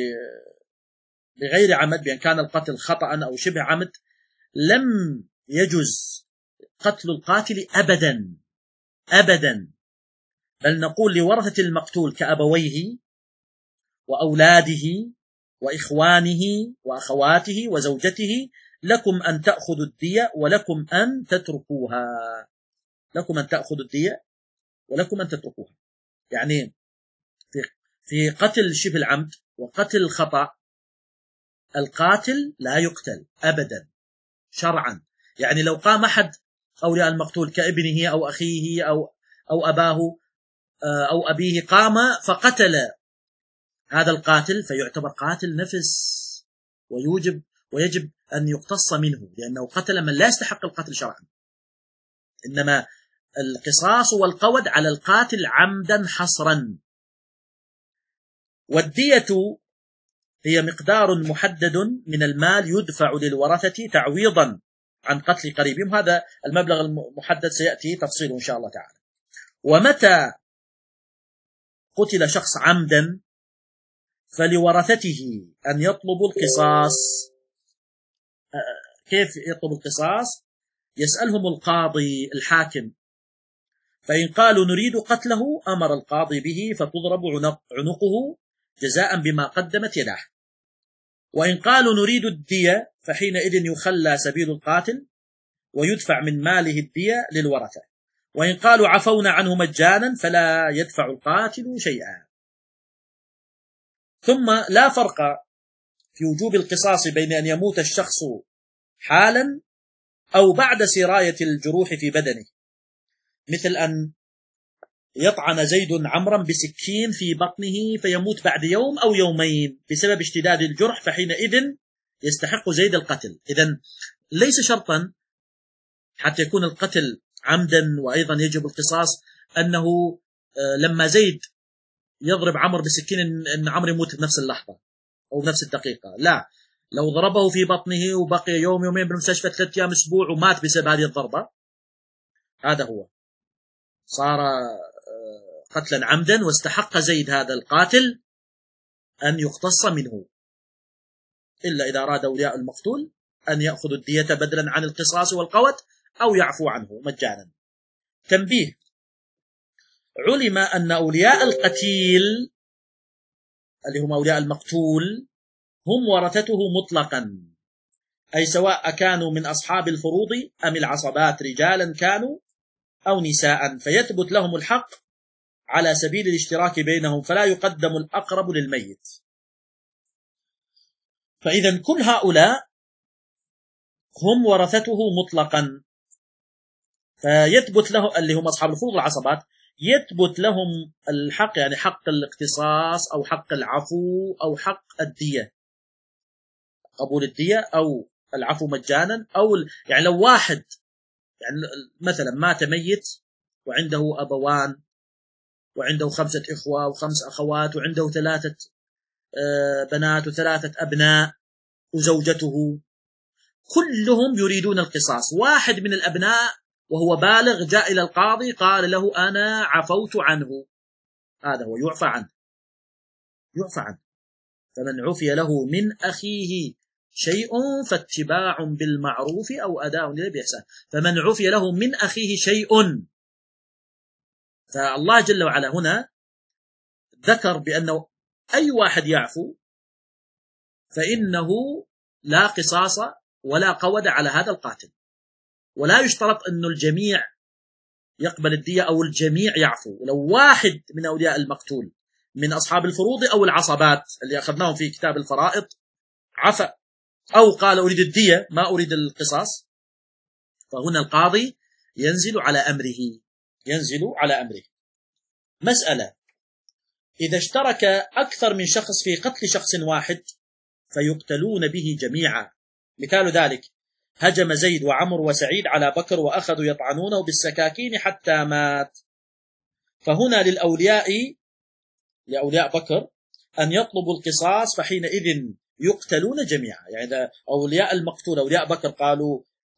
بغير عمد، بأن كان القتل خطأ أو شبه عمد، لم يجوز قتل القاتل أبدا أبدا، بل نقول لورثة المقتول كأبويه وأولاده وإخوانه وأخواته وزوجته: لكم أن تأخذوا الدية ولكم أن تتركوها. لكم أن تأخذوا الدية ولكم أن تتركوها. يعني في في قتل شبه العمد وقتل الخطأ القاتل لا يقتل أبدا شرعا. يعني لو قام أحد أولياء المقتول كابنه أو أخيه أو أو أباه أو أبيه، قام فقتل هذا القاتل، فيعتبر قاتل نفس ويوجب ويجب أن يقتص منه، لأنه قتل من لا يستحق القتل شرعا. إنما القصاص والقود على القاتل عمدا حصرا. والدية هي مقدار محدد من المال يدفع للورثة تعويضا عن قتل قريبهم. هذا المبلغ المحدد سيأتي تفصيله إن شاء الله تعالى. ومتى قتل شخص عمدا فلورثته أن يطلبوا القصاص. كيف يطلب القصاص؟ يسألهم القاضي الحاكم، فإن قالوا نريد قتله أمر القاضي به فتضرب عنقه جزاء بما قدمت يداه. وإن قالوا نريد الدية فحينئذ يخلى سبيل القاتل ويدفع من ماله الدية للورثة. وإن قالوا عفونا عنه مجانا فلا يدفع القاتل شيئا. ثم لا فرق في وجوب القصاص بين أن يموت الشخص حالا أو بعد سراية الجروح في بدنه، مثل أن يطعن زيد عمرا بسكين في بطنه فيموت بعد يوم أو يومين بسبب اشتداد الجرح، فحينئذ يستحق زيد القتل. إذن ليس شرطا حتى يكون القتل عمدا وأيضا يجب القصاص أنه لما زيد يضرب عمرو بسكين أن عمرو يموت بنفس اللحظة أو بنفس الدقيقة. لا، لو ضربه في بطنه وبقي يوم يومين بالمستشفى، ثلاثة أيام، أسبوع، ومات بسبب هذه الضربة، هذا هو صار قتلا عمدا، واستحق زيد هذا القاتل أن يقتص منه، إلا إذا أراد أولياء المقتول أن يأخذوا الدية بدلا عن القصاص والقود أو يعفو عنه مجانا. تنبيه: علم أن أولياء القتيل اللي هم أولياء المقتول هم ورثته مطلقا، أي سواء كانوا من أصحاب الفروض أم العصبات، رجالا كانوا أو نساء، فيثبت لهم الحق على سبيل الاشتراك بينهم، فلا يقدم الأقرب للميت. فإذا كل هؤلاء هم ورثته مطلقا، فيثبت له اللي هم أصحاب الفروض والعصبات يثبت لهم الحق، يعني حق الاقتصاص أو حق العفو أو حق الدية، قبول الدية أو العفو مجانا، أو يعني لو واحد يعني مثلا مات ميت وعنده أبوان وعنده خمسة إخوة وخمس أخوات وعنده ثلاثة بنات وثلاثة أبناء وزوجته، كلهم يريدون القصاص. واحد من الأبناء وهو بالغ جاء إلى القاضي قال له أنا عفوت عنه، هذا هو يعفى عنه يعفى عنه فمن عفي له من أخيه شيء فاتباع بالمعروف أو أداء إليه بإحسان. فمن عفي له من أخيه شيء، فالله جل وعلا هنا ذكر بأنه أي واحد يعفو فإنه لا قصاص ولا قود على هذا القاتل، ولا يشترط أن الجميع يقبل الدية أو الجميع يعفو. لو واحد من أولياء المقتول من أصحاب الفروض أو العصبات اللي أخذناهم في كتاب الفرائض عفى أو قال أريد الدية ما أريد القصاص، فهنا القاضي ينزل على أمره ينزل على أمره. مسألة: إذا اشترك أكثر من شخص في قتل شخص واحد فيقتلون به جميعا. مثال ذلك: هجم زيد وعمر وسعيد على بكر وأخذوا يطعنونه بالسكاكين حتى مات، فهنا للأولياء لأولياء بكر أن يطلبوا القصاص، فحينئذ يقتلون جميعا. يعني إذا أولياء المقتول أولياء بكر قالوا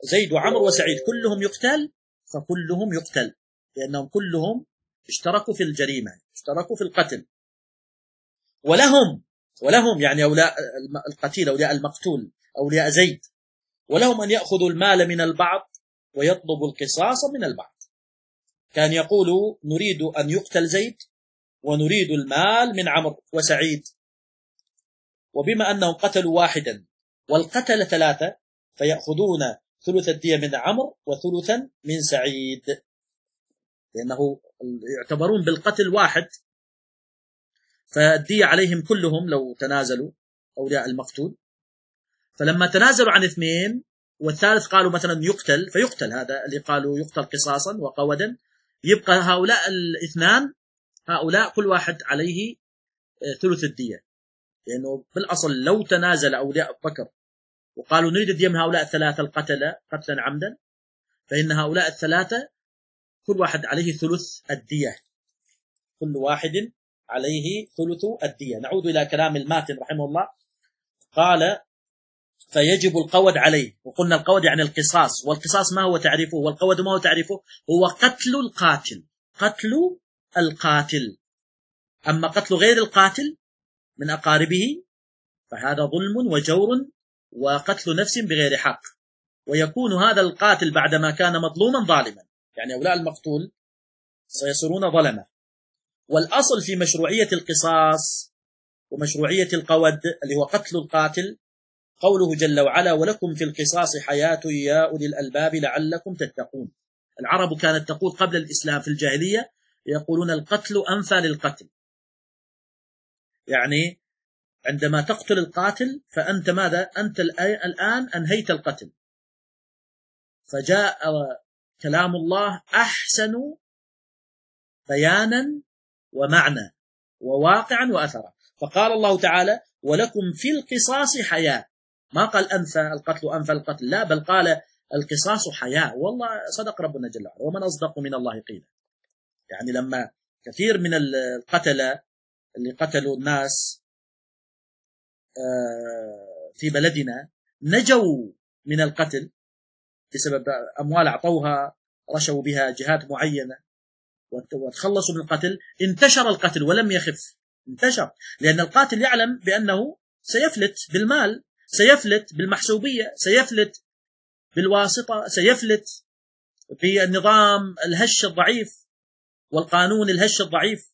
زيد وعمر وسعيد كلهم يقتل فكلهم يقتل، لأنهم كلهم اشتركوا في الجريمة، اشتركوا في القتل. ولهم ولهم يعني أولياء القتيل، أولياء المقتول، أولياء زيد، ولهم أن يأخذوا المال من البعض ويطلبوا القصاص من البعض. كان يقول نريد أن يقتل زيد ونريد المال من عمرو وسعيد، وبما أنهم قتلوا واحدا والقتل ثلاثة فيأخذون ثلث الدية من عمرو وثلثا من سعيد، لأنه يعتبرون بالقتل واحد، فالدية عليهم كلهم لو تنازلوا أولياء المقتول. فلما تنازلوا عن اثنين والثالث قالوا مثلا يقتل فيقتل، هذا اللي قالوا يقتل قصاصا وقودا، يبقى هؤلاء الاثنان هؤلاء كل واحد عليه ثلث الدية، لأنه بالأصل لو تنازل أولياء بكر وقالوا نريد الدية من هؤلاء الثلاثة القتلة قتلا عمدا، فإن هؤلاء الثلاثة كل واحد عليه ثلث الدية، كل واحد عليه ثلث الدية. نعود إلى كلام الماتن رحمه الله، قال فيجب القود عليه، وقلنا القود يعني القصاص، والقصاص ما هو تعريفه؟ والقود ما هو تعريفه؟ هو قتل القاتل، قتل القاتل. أما قتل غير القاتل من أقاربه فهذا ظلم وجور وقتل نفس بغير حق، ويكون هذا القاتل بعدما كان مظلوما ظالما، يعني أولياء المقتول سيصيرون ظلمة. والأصل في مشروعية القصاص ومشروعية القود اللي هو قتل القاتل قوله جل وعلا ولكم في القصاص حياة يا أولي الألباب لعلكم تتقون. العرب كانت تقول قبل الإسلام في الجاهلية يقولون القتل أنفى للقتل، يعني عندما تقتل القاتل فأنت ماذا؟ أنت الآن أنهيت القتل. فجاء كلام الله أحسن بيانا ومعنى وواقعا وأثرا، فقال الله تعالى ولكم في القصاص حياة، ما قال أنفى القتل أنفى القتل، لا، بل قال القصاص حياة. والله صدق ربنا جل وعلا، ومن أصدق من الله قيلا. يعني لما كثير من القتلة اللي قتلوا الناس في بلدنا نجوا من القتل بسبب أموال أعطوها رشوا بها جهات معينة وتخلصوا من القتل، انتشر القتل ولم يخف، انتشر، لأن القاتل يعلم بأنه سيفلت بالمال، سيفلت بالمحسوبية، سيفلت بالواسطة، سيفلت بالنظام الهش الضعيف والقانون الهش الضعيف،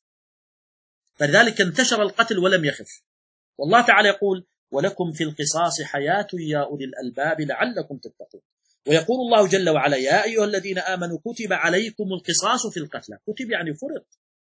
فلذلك انتشر القتل ولم يخف. والله تعالى يقول ولكم في القصاص حياة يا أولي الألباب لعلكم تتقون. ويقول الله جل وعلا يا أيها الذين آمنوا كتب عليكم القصاص في القتلى، كتب يعني فرض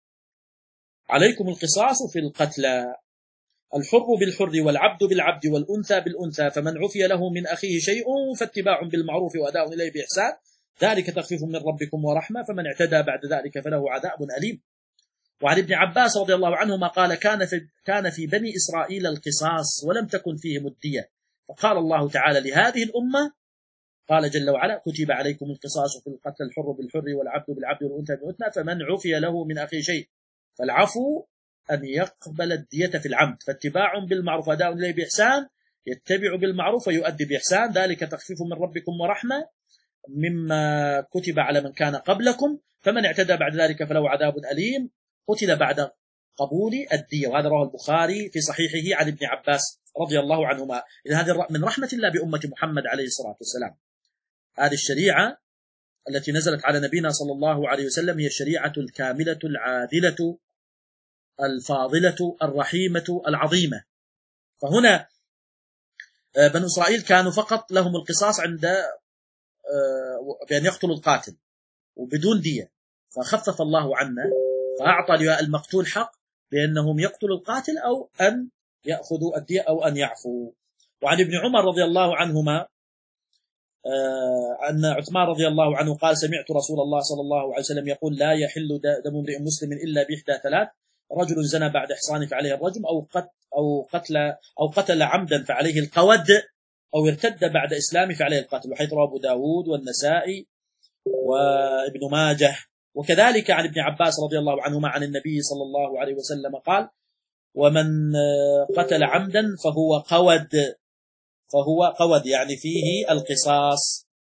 عليكم القصاص في القتلى، الحر بالحر والعبد بالعبد والأنثى بالأنثى، فمن عفي له من أخيه شيء فاتباع بالمعروف وأداء إليه بإحسان ذلك تخفيف من ربكم ورحمة، فمن اعتدى بعد ذلك فله عذاب أليم. وعن ابن عباس رضي الله عنهما قال كان في, كان في بني إسرائيل القصاص ولم تكن فيهم الدية، فقال الله تعالى لهذه الأمة قال جل وعلا كتب عليكم القصاص في القتل الحر بالحر والعبد بالعبد والأنثى بالأنثى، فمن عفي له من أخيه شيء فالعفو أن يقبل الدية في العمد، فاتباع بالمعروف وأداء إليه بإحسان، يتبع بالمعروف ويؤدي بإحسان ذلك تخفيف من ربكم ورحمة مما كتب على من كان قبلكم، فمن اعتدى بعد ذلك فله عذاب أليم. قتل بعد قبول الدية، وهذا رواه البخاري في صحيحه عن ابن عباس رضي الله عنهما. إذا هذه من رحمة الله بأمة محمد عليه الصلاة والسلام، هذه الشريعة التي نزلت على نبينا صلى الله عليه وسلم هي الشريعة الكاملة العادلة الفاضلة الرحيمة العظيمة. فهنا بنو إسرائيل كانوا فقط لهم القصاص عند بأن يقتلوا القاتل وبدون دية، فخفف الله عنا فأعطى المقتول حق بأنهم يقتلوا القاتل أو أن يأخذوا الدية أو أن يعفوا. وعن ابن عمر رضي الله عنهما أن عثمان رضي الله عنه قال سمعت رسول الله صلى الله عليه وسلم يقول لا يحل دم امرئ مسلم إلا بإحدى ثلاث، رجل زنى بعد إحصان فعليه الرجم، أو قتل أو قتل أو قتل عمدا فعليه القود، أو ارتد بعد إسلامه فعليه القتل، وحيث رواه أبو داود والنسائي وابن ماجه. وكذلك عن ابن عباس رضي الله عنهما عن النبي صلى الله عليه وسلم قال ومن قتل عمدا فهو قود، فهو قود يعني فيه القصاص.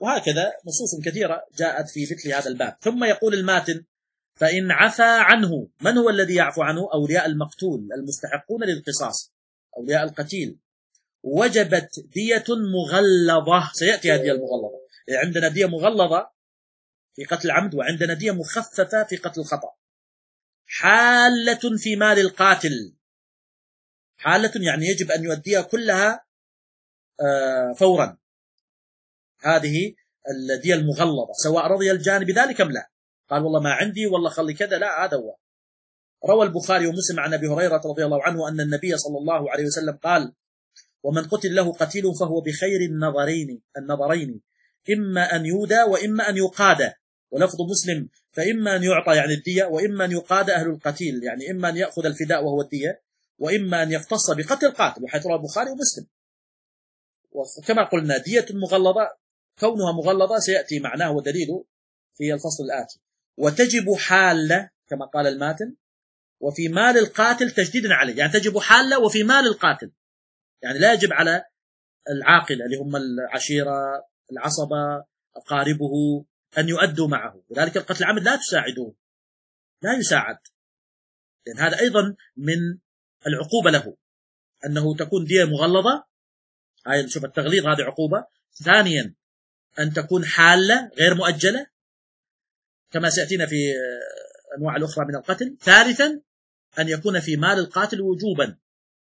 وهكذا نصوص كثيرة جاءت في مثل هذا الباب. ثم يقول الماتن: فإن عفا عنه. من هو الذي يعفو عنه؟ أولياء المقتول المستحقون للقصاص، أولياء القتيل. وجبت دية مغلظة، سيأتي هذه المغلظة. عندنا دية مغلظة في قتل العمد، وعندنا دية مخففة في قتل الخطأ. حالة في مال القاتل، حالة يعني يجب أن يؤديها كلها فورا. هذه الدية المغلظة، سواء رضي الجاني بذلك أم لا، قال والله ما عندي والله خلي كذا، لا، هذا هو. روى البخاري ومسلم عن أبي هريرة رضي الله عنه أن النبي صلى الله عليه وسلم قال: ومن قتل له قتيل فهو بخير النظرين النظرين إما أن يودى وإما أن يقاد. ولفظ مسلم: فإما أن يعطى يعني الدية، وإما أن يقاد أهل القتيل، يعني إما أن يأخذ الفداء وهو الدية، وإما أن يختص بقتل القاتل، وحيث روى البخاري ومسلم. وكما قلنا دية مغلظة، كونها مغلظة سيأتي معناه ودليله في الفصل الآتي. وتجب حالة كما قال الماتن، وفي مال القاتل تجديد عليه، يعني تجب حالة وفي مال القاتل، يعني لا يجب على العاقل اللي هم العشيرة العصبة أقاربه أن يؤدوا معه. لذلك القتل العمد لا تساعدوه، لا يساعد، لأن هذا أيضا من العقوبة له، أنه تكون دية مغلظة. هاي شوف التغليظ، هذه عقوبة. ثانيا أن تكون حالة غير مؤجلة كما سيأتينا في أنواع الأخرى من القتل. ثالثا أن يكون في مال القاتل وجوبا.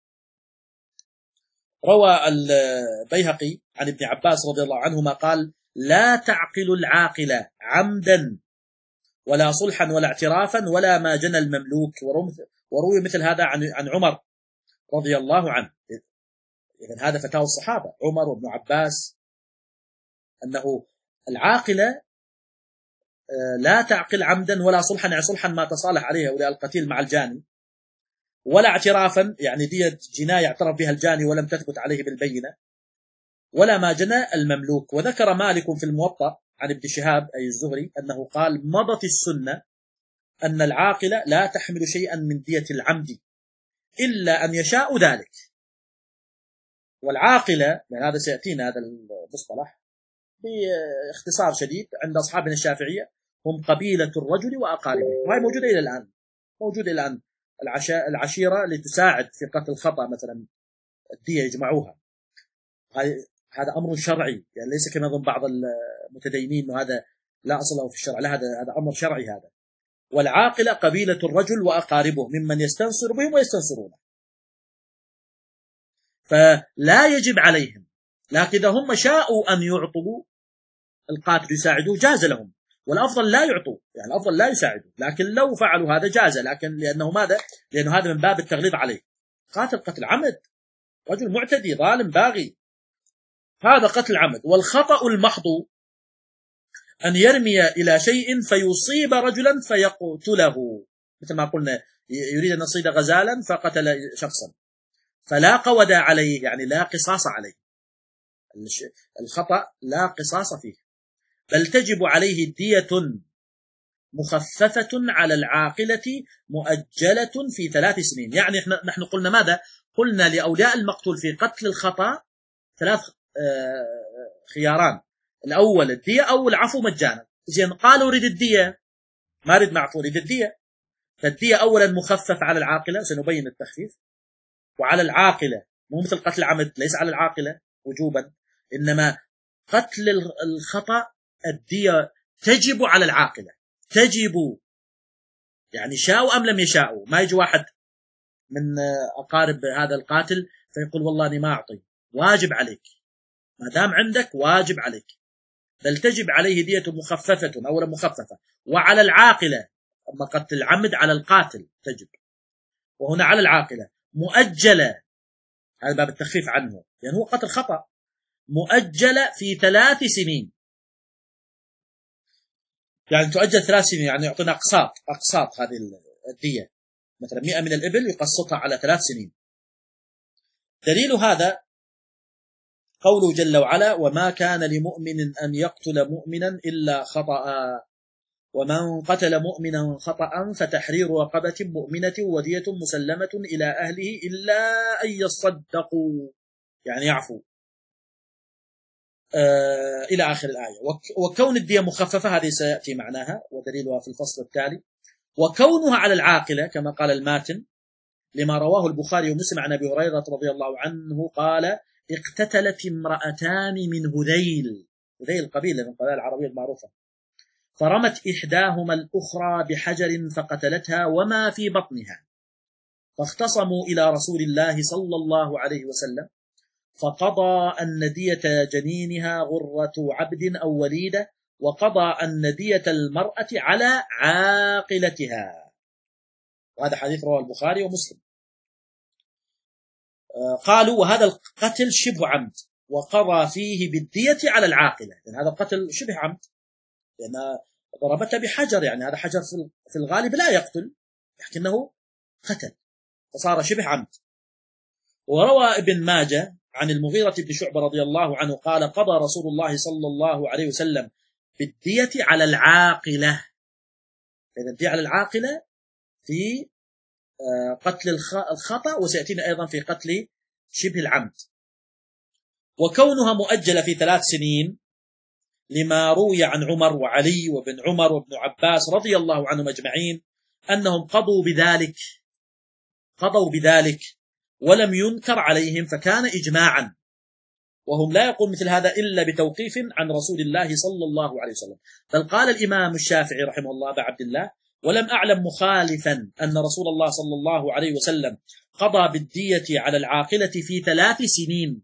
روى البيهقي عن ابن عباس رضي الله عنهما قال: لا تعقل العاقل عمدا ولا صلحا ولا اعترافا ولا ما جنى المملوك. وروي مثل هذا عن عن عمر رضي الله عنه. إذن هذا فتاوى الصحابة عمر وابن عباس، أنه العاقلة لا تعقل عمدا ولا صلحا، يعني صلحا ما تصالح عليه أولياء القتيل مع الجاني، ولا اعترافا يعني دية جناية اعترف بها الجاني ولم تثبت عليه بالبينة، ولا ما جنى المملوك. وذكر مالك في الموطأ عن ابن شهاب أي الزهري أنه قال: مضت السنة أن العاقلة لا تحمل شيئا من دية العمد إلا أن يشاء ذلك. والعاقلة، لأن هذا سيأتينا هذا المصطلح باختصار شديد عند أصحابنا الشافعية، هم قبيلة الرجل وأقاربه، وهي موجودة إلى الآن، موجودة إلى الآن العشيرة لتساعد في قتل الخطأ، مثلا الدية يجمعوها. هذا أمر شرعي، يعني ليس كما يظن بعض المتدينين أنه هذا لا أصل له في الشرع، لا، هذا هذا أمر شرعي هذا. والعاقلة قبيلة الرجل وأقاربه ممن يستنصر بهم ويستنصرونه، فلا يجب عليهم، لكن إذا هم شاءوا أن يعطوا القاتل يساعدوه جاز لهم، والأفضل لا يعطوا، يعني الأفضل لا يساعدوا، لكن لو فعلوا هذا جاز، لكن لأنه ماذا؟ لأنه هذا من باب التغليظ عليه. قاتل قتل عمد، رجل معتدي ظالم باغي، هذا قتل عمد. والخطأ المحض أن يرمي إلى شيء فيصيب رجلا فيقتله، مثل ما قلنا يريد أن يصيد غزالا فقتل شخصا، فلا قود عليه، يعني لا قصاص عليه، الخطأ لا قصاص فيه، بل تجب عليه دية مخففة على العاقلة مؤجلة في ثلاث سنين. يعني نحن قلنا ماذا؟ قلنا لأولياء المقتول في قتل الخطأ ثلاث خياران: الأول الدية أو العفو مجانا. زين، قالوا اريد الدية، ما اريد معفو، اريد الدية. فالدية أولا مخفف على العاقلة، سنبين التخفيف، وعلى العاقلة، مو مثل قتل العمد ليس على العاقلة وجوبا، إنما قتل الخطأ الدية تجب على العاقلة، تجب، يعني شاءوا أم لم يشاءوا. ما يجي واحد من أقارب هذا القاتل فيقول والله أنا ما أعطي، واجب عليك، ما دام عندك واجب عليك، بل تجب عليه دية مخففة، أولا مخففة، وعلى العاقلة. أما قتل العمد على القاتل تجب، وهنا على العاقلة مؤجلة، هذا باب التخفيف عنه، يعني هو قتل خطأ، مؤجلة في ثلاث سنين، يعني تؤجل ثلاث سنين، يعني يعطينا أقساط أقساط هذه الدية، مثلا مئة من الإبل يقسطها على ثلاث سنين. دليل هذا قوله جل وعلا: وما كان لمؤمن أن يقتل مؤمنا إلا خطأ، ومن قتل مؤمنا خطأ فتحرير رقبة مؤمنة ودية مسلمة إلى أهله، إلا أن يصدقوا، يعني يعفو. آه إلى آخر الآية. وكون الدية مخففة هذه سيأتي معناها ودليلها في الفصل التالي. وكونها على العاقلة كما قال الماتن لما رواه البخاري ومسلم عن أبي هريرة رضي الله عنه قال: اقتتلت امرأتان من هذيل، هذيل قبيلة من القبائل العربية المعروفة، فرمت إحداهما الأخرى بحجر فقتلتها وما في بطنها، فاختصموا إلى رسول الله صلى الله عليه وسلم، فقضى أن دية جنينها غرة عبد أو وليدة، وقضى أن دية المرأة على عاقلتها. وهذا حديث رواه البخاري ومسلم. قالوا: وهذا القتل شبه عمد، وقضى فيه بالدية على العاقلة، لأن هذا القتل شبه عمد، لأن ضربته بحجر، يعني هذا حجر في الغالب لا يقتل، لكنه قتل فصار شبه عمد. وروى ابن ماجه عن المغيرة بن شعبة رضي الله عنه قال: قضى رسول الله صلى الله عليه وسلم بالدية على العاقلة. إذا الدية على العاقلة في قتل الخطأ، وسيأتينا أيضا في قتل شبه العمد. وكونها مؤجلة في ثلاث سنين لما روي عن عمر وعلي وابن عمر وابن عباس رضي الله عنهم أجمعين أنهم قضوا بذلك قضوا بذلك ولم ينكر عليهم، فكان إجماعا، وهم لا يقول مثل هذا إلا بتوقيف عن رسول الله صلى الله عليه وسلم. بل قال الإمام الشافعي رحمه الله أبا عبد الله: ولم أعلم مخالفا أن رسول الله صلى الله عليه وسلم قضى بالدية على العاقلة في ثلاث سنين.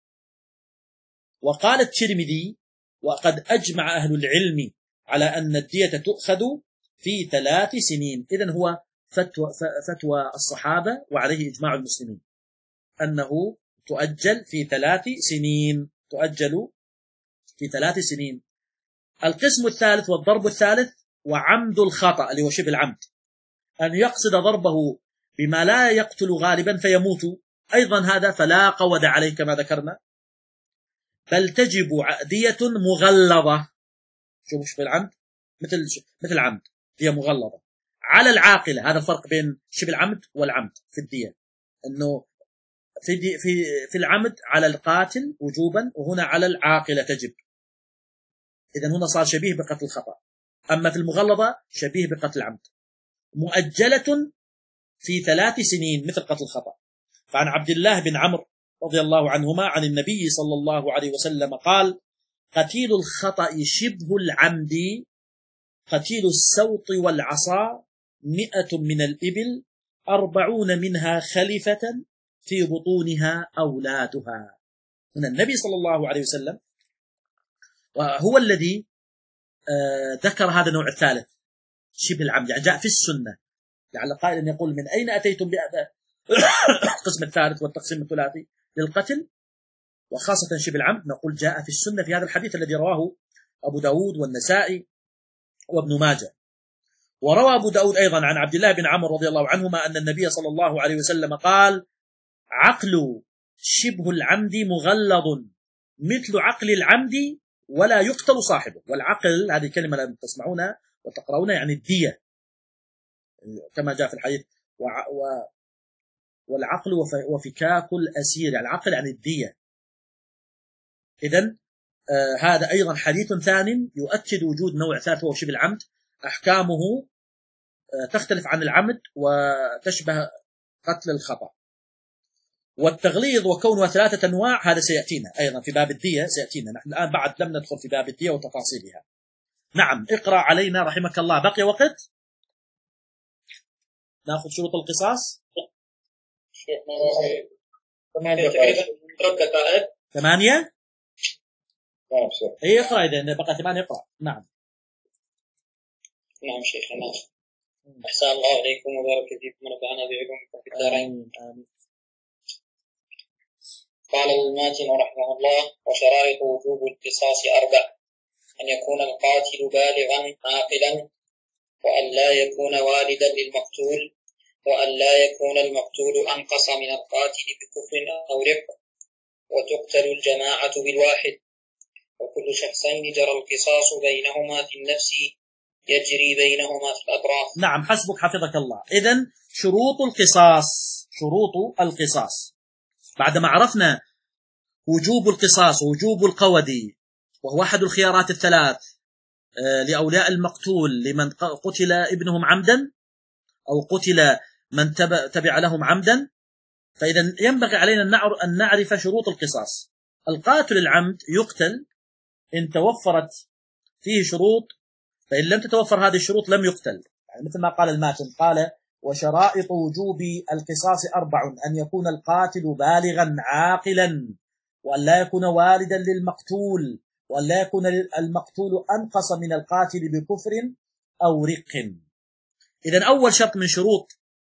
وقال الترمذي: وقد أجمع أهل العلم على أن الدية تؤخذ في ثلاث سنين. إذن هو فتوى, فتوى الصحابة وعليه إجماع المسلمين أنه تؤجل في ثلاث سنين تؤجل في ثلاث سنين. القسم الثالث والضرب الثالث: وعمد الخطأ اللي هو شبه العمد، أن يقصد ضربه بما لا يقتل غالبا فيموت، أيضا هذا فلا قود عليه كما ذكرنا، بل تجب دية مغلظة. شوف شبه العمد مثل مثل عمد، دية مغلظة على العاقلة. هذا الفرق بين شبه العمد والعمد في الدية، أنه في دي في في العمد على القاتل وجوبا، وهنا على العاقلة تجب. إذن هنا صار شبيه بقتل الخطأ. أما في المغلظة شبيه بقتل العمد، مؤجلة في ثلاث سنين مثل قتل الخطأ. فعن عبد الله بن عمرو رضي الله عنهما عن النبي صلى الله عليه وسلم قال: قتيل الخطأ شبه العمد قتيل السوط والعصا مئة من الإبل أربعون منها خلفة في بطونها أولادها. هنا النبي صلى الله عليه وسلم هو الذي ذكر هذا النوع الثالث شبه العمد، يعني جاء في السنة. لعل قائل يقول: من أين أتيتم بهذا القسم الثالث والتقسيم الثلاثي للقتل وخاصة شبه العمد؟ نقول: جاء في السنة في هذا الحديث الذي رواه أبو داود والنسائي وابن ماجه. وروى أبو داود أيضا عن عبد الله بن عمرو رضي الله عنهما أن النبي صلى الله عليه وسلم قال: عقل شبه العمد مغلظ مثل عقل العمد ولا يقتل صاحبه. والعقل هذه كلمة لا تسمعونها وتقرؤونها، يعني الدية كما جاء في الحديث: والعقل وفكاك الأسير، يعني العقل يعني الدية. إذن آه هذا أيضا حديث ثاني يؤكد وجود نوع ثالث وهو شبه العمد، أحكامه آه تختلف عن العمد وتشبه قتل الخطأ. والتغليظ وكونها ثلاثة أنواع هذا سيأتينا أيضا في باب الدية، سيأتينا نحن الآن بعد لم ندخل في باب الدية وتفاصيلها. نعم، اقرأ علينا رحمك الله. بقي وقت نأخذ شروط القصاص. ثمانية ثمانية اي اقرأ إذا بقى ثمانية اقرأ. نعم نعم شيخنا، أحسن الله عليكم وبارك فيكم ونفعنا بعلومكم في الدارين. قال الماتن رحمه الله: وشرائط وجوب القصاص أربع: أن يكون القاتل بالغا عاقلا، وأن لا يكون والدا للمقتول، وأن لا يكون المقتول أنقص من القاتل بكفر أو رق، وتقتل الجماعة بالواحد، وكل شخصين جرى القصاص بينهما في النفس يجري بينهما في الأطراف. نعم، حسبك حفظك الله. إذن شروط القصاص، شروط القصاص بعدما عرفنا وجوب القصاص ووجوب القودي، وهو أحد الخيارات الثلاث لأولياء المقتول لمن قتل ابنهم عمدا أو قتل من تبع لهم عمدا. فإذا ينبغي علينا أن نعرف شروط القصاص. القاتل العمد يقتل إن توفرت فيه شروط، فإن لم تتوفر هذه الشروط لم يقتل. يعني مثل ما قال الماتن، قال: وشرائط وجوب القصاص أربع: أن يكون القاتل بالغا عاقلا، وأن لا يكون والدا للمقتول، وأن لا يكون المقتول أنقص من القاتل بكفر أو رق. إذن أول شرط من شروط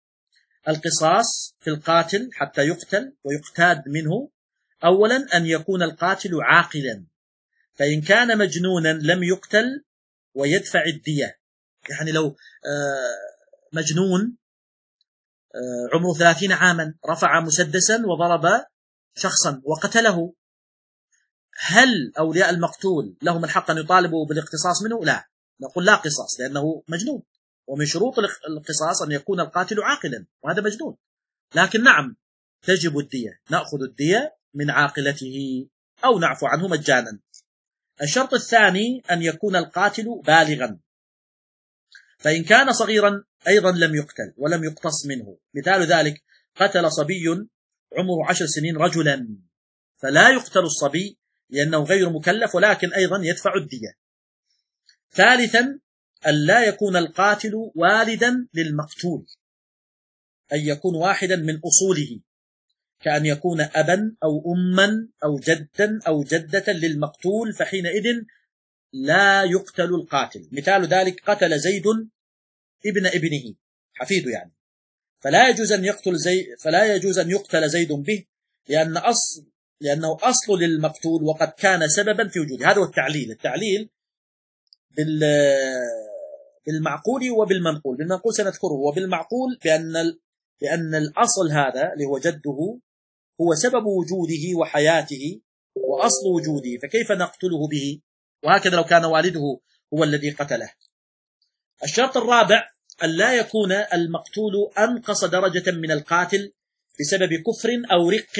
القصاص في القاتل حتى يقتل ويقتاد منه، أولا أن يكون القاتل عاقلا، فإن كان مجنونا لم يقتل ويدفع الدية. يعني لو مجنون عمره ثلاثين عاما رفع مسدسا وضرب شخصا وقتله، هل أولياء المقتول لهم الحق أن يطالبوا بالاقتصاص منه؟ لا، نقول لا قصاص، لأنه مجنون، ومن شروط القصاص أن يكون القاتل عاقلا، وهذا مجنون. لكن نعم تجب الدية، نأخذ الدية من عاقلته أو نعفو عنه مجانا. الشرط الثاني أن يكون القاتل بالغا، فإن كان صغيرا أيضا لم يقتل ولم يقتص منه. مثال ذلك: قتل صبي عمره عشر سنين رجلا، فلا يقتل الصبي لأنه غير مكلف، ولكن أيضا يدفع الدية. ثالثا أن لا يكون القاتل والدا للمقتول، أن يكون واحدا من أصوله، كأن يكون أبا أو أما أو جدا أو جدة للمقتول، فحينئذ لا يقتل القاتل. مثال ذلك: قتل زيد ابن ابنه، حفيده يعني، فلا يجوز أن يقتل زي فلا يجوز أن يقتل زيد به، لأن أصل لأنه أصل للمقتول وقد كان سببا في وجوده. هذا هو التعليل. التعليل بالمعقول وبالمنقول. بالمنقول سنذكره، وبالمعقول بأن بأن الأصل هذا اللي هو جده هو سبب وجوده وحياته وأصل وجوده، فكيف نقتله به؟ وهكذا لو كان والده هو الذي قتله. الشرط الرابع أن لا يكون المقتول أنقص درجة من القاتل بسبب كفر أو رق.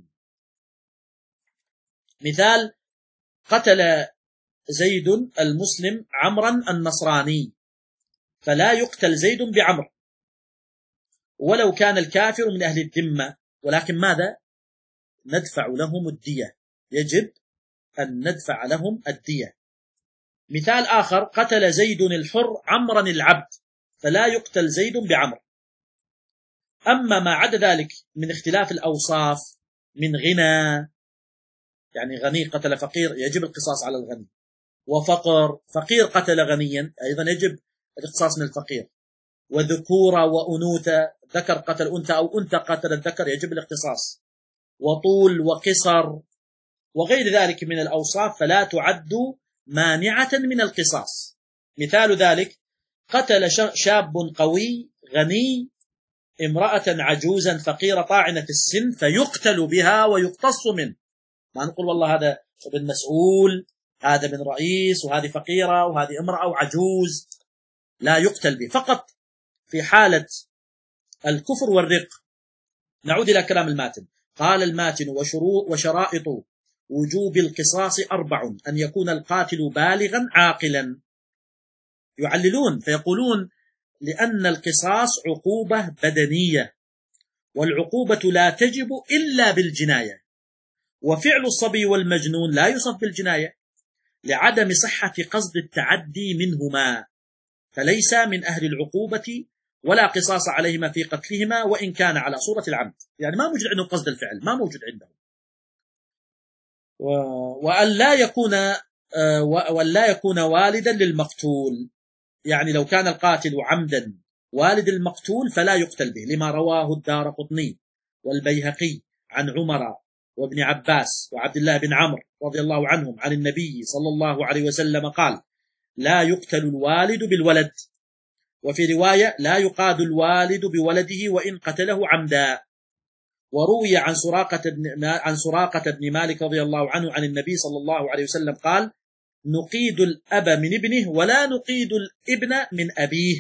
مثال: قتل زيد المسلم عمرا النصراني، فلا يقتل زيد بعمر ولو كان الكافر من أهل الذمة، ولكن ماذا؟ ندفع لهم الدية، يجب أن ندفع لهم الدية. مثال آخر: قتل زيد الحر عمرا العبد، فلا يقتل زيد بعمر. أما ما عدا ذلك من اختلاف الأوصاف، من غنى، يعني غني قتل فقير يجب القصاص على الغني، وفقر، فقير قتل غنيا أيضا يجب الاقتصاص من الفقير، وذكورة وأنوثة، ذكر قتل أنثى أو أنثى قتل الذكر يجب الاقتصاص، وطول وقصر وغير ذلك من الأوصاف فلا تعد مانعة من القصاص. مثال ذلك: قتل شاب قوي غني امرأة عجوزا فقيرة طاعنة السن، فيقتل بها ويقتص منه. ما نقول والله هذا ابن مسؤول، هذا ابن رئيس، وهذه فقيرة، وهذه امرأة وعجوز، لا يقتل به، فقط في حالة الكفر والرق. نعود إلى كلام الماتن. قال الماتن: وشروط وشرائط وجوب القصاص أربع: أن يكون القاتل بالغا عاقلا. يعللون فيقولون: لأن القصاص عقوبة بدنية، والعقوبة لا تجب إلا بالجناية، وفعل الصبي والمجنون لا يصف بالجناية لعدم صحة قصد التعدي منهما، فليس من أهل العقوبة ولا قصاص عليهما في قتلهما وإن كان على صورة العمد. يعني ما موجود عنده قصد الفعل، ما موجود عنده. وأن لا يكون وأن لا يكون والدا للمقتول، يعني لو كان القاتل عمدا والد المقتول فلا يقتل به، لما رواه الدارقطني والبيهقي عن عمر وابن عباس وعبد الله بن عمرو رضي الله عنهم عن النبي صلى الله عليه وسلم قال: لا يقتل الوالد بالولد. وفي رواية: لا يقاد الوالد بولده وإن قتله عمدا. وروي عن سراقة بن عن سراقة بن مالك رضي الله عنه عن النبي صلى الله عليه وسلم قال: نقيد الأب من ابنه ولا نقيد الابن من أبيه.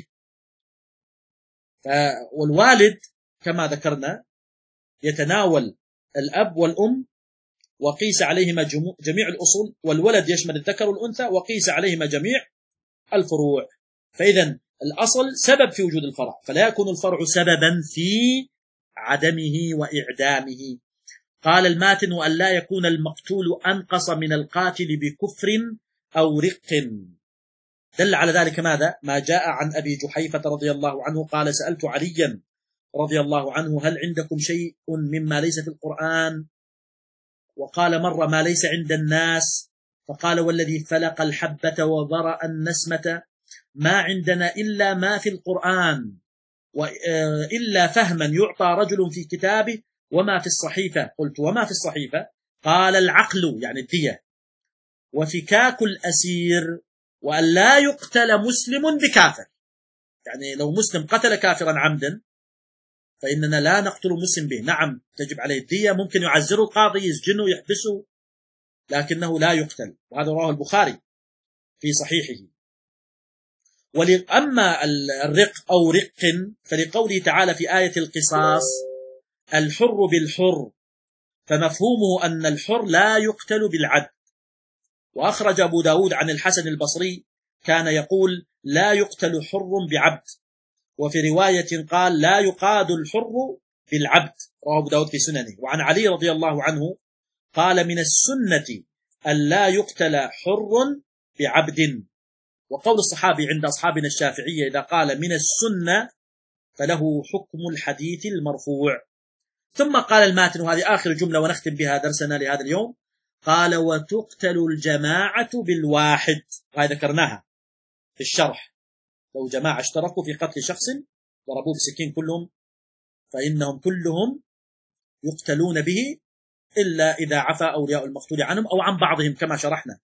والوالد كما ذكرنا يتناول الأب والأم وقيس عليهما جميع الأصول، والولد يشمل الذكر والأنثى وقيس عليهما جميع الفروع. فإذا الأصل سبب في وجود الفرع، فلا يكون الفرع سببا في عدمه وإعدامه. قال الماتن: وأن لا يكون المقتول أنقص من القاتل بكفر أو رق. دل على ذلك ماذا؟ ما جاء عن أبي جحيفة رضي الله عنه قال: سألت عليا رضي الله عنه: هل عندكم شيء مما ليس في القرآن؟ وقال مرة: ما ليس عند الناس. فقال: والذي فلق الحبة وبرأ النسمة ما عندنا إلا ما في القرآن، وإلا فهما يعطى رجل في كتابه وما في الصحيفة. قلت: وما في الصحيفة؟ قال: العقل يعني الدية، وفكاك الأسير، وأن لا يقتل مسلم بكافر. يعني لو مسلم قتل كافرا عمدا فإننا لا نقتل مسلم به، نعم تجب عليه الدية، ممكن يعزره القاضي يسجنه يحبسه، لكنه لا يقتل. وهذا رواه البخاري في صحيحه. وأما الرق أو رق فلقوله تعالى في آية القصاص: الحر بالحر، فمفهومه أن الحر لا يقتل بالعدل. وأخرج أبو داود عن الحسن البصري كان يقول: لا يقتل حر بعبد. وفي رواية قال: لا يقاد الحر بالعبد، رواه أبو داود في سننه. وعن علي رضي الله عنه قال: من السنة أن لا يقتل حر بعبد. وقول الصحابي عند أصحابنا الشافعية إذا قال من السنة فله حكم الحديث المرفوع. ثم قال الماتن، وهذه آخر جملة ونختم بها درسنا لهذا اليوم، قال: وتقتل الجماعة بالواحد. وهذا ذكرناها في الشرح، لو جماعة اشتركوا في قتل شخص ضربوه بسكين كلهم فإنهم كلهم يقتلون به إلا إذا عفى أولياء المقتول عنهم أو عن بعضهم كما شرحنا.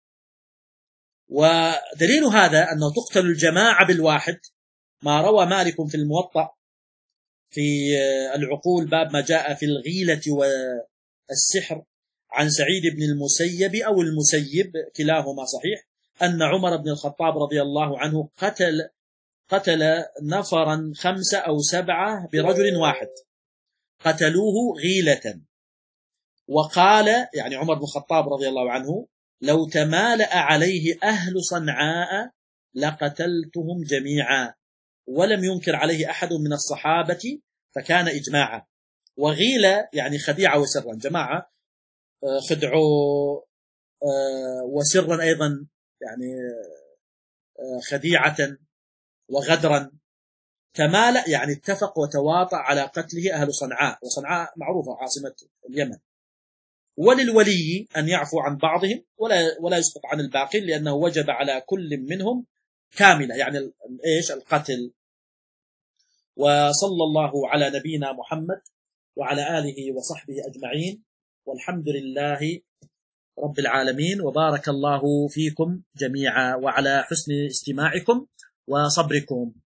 ودليل هذا أنه تقتل الجماعة بالواحد ما روى مالك في الموطأ في العقول باب ما جاء في الغيلة والسحر عن سعيد بن المسيب أو المسيب كلاهما صحيح، أن عمر بن الخطاب رضي الله عنه قتل قتل نفرا خمسة أو سبعة برجل واحد قتلوه غيلة. وقال يعني عمر بن الخطاب رضي الله عنه: لو تمالأ عليه أهل صنعاء لقتلتهم جميعا. ولم ينكر عليه أحد من الصحابة فكان إجماعا. وغيلة يعني خديعة وسرا، جماعة خدعوا وسرا أيضا يعني خديعة وغدرا. تمالأ يعني اتفق وتواطأ على قتله أهل صنعاء، وصنعاء معروفة عاصمة اليمن. وللولي أن يعفو عن بعضهم ولا ولا يسقط عن الباقين، لأنه وجب على كل منهم كاملة يعني إيش القتل. وصلى الله على نبينا محمد وعلى آله وصحبه أجمعين، والحمد لله رب العالمين، وبارك الله فيكم جميعا وعلى حسن استماعكم وصبركم.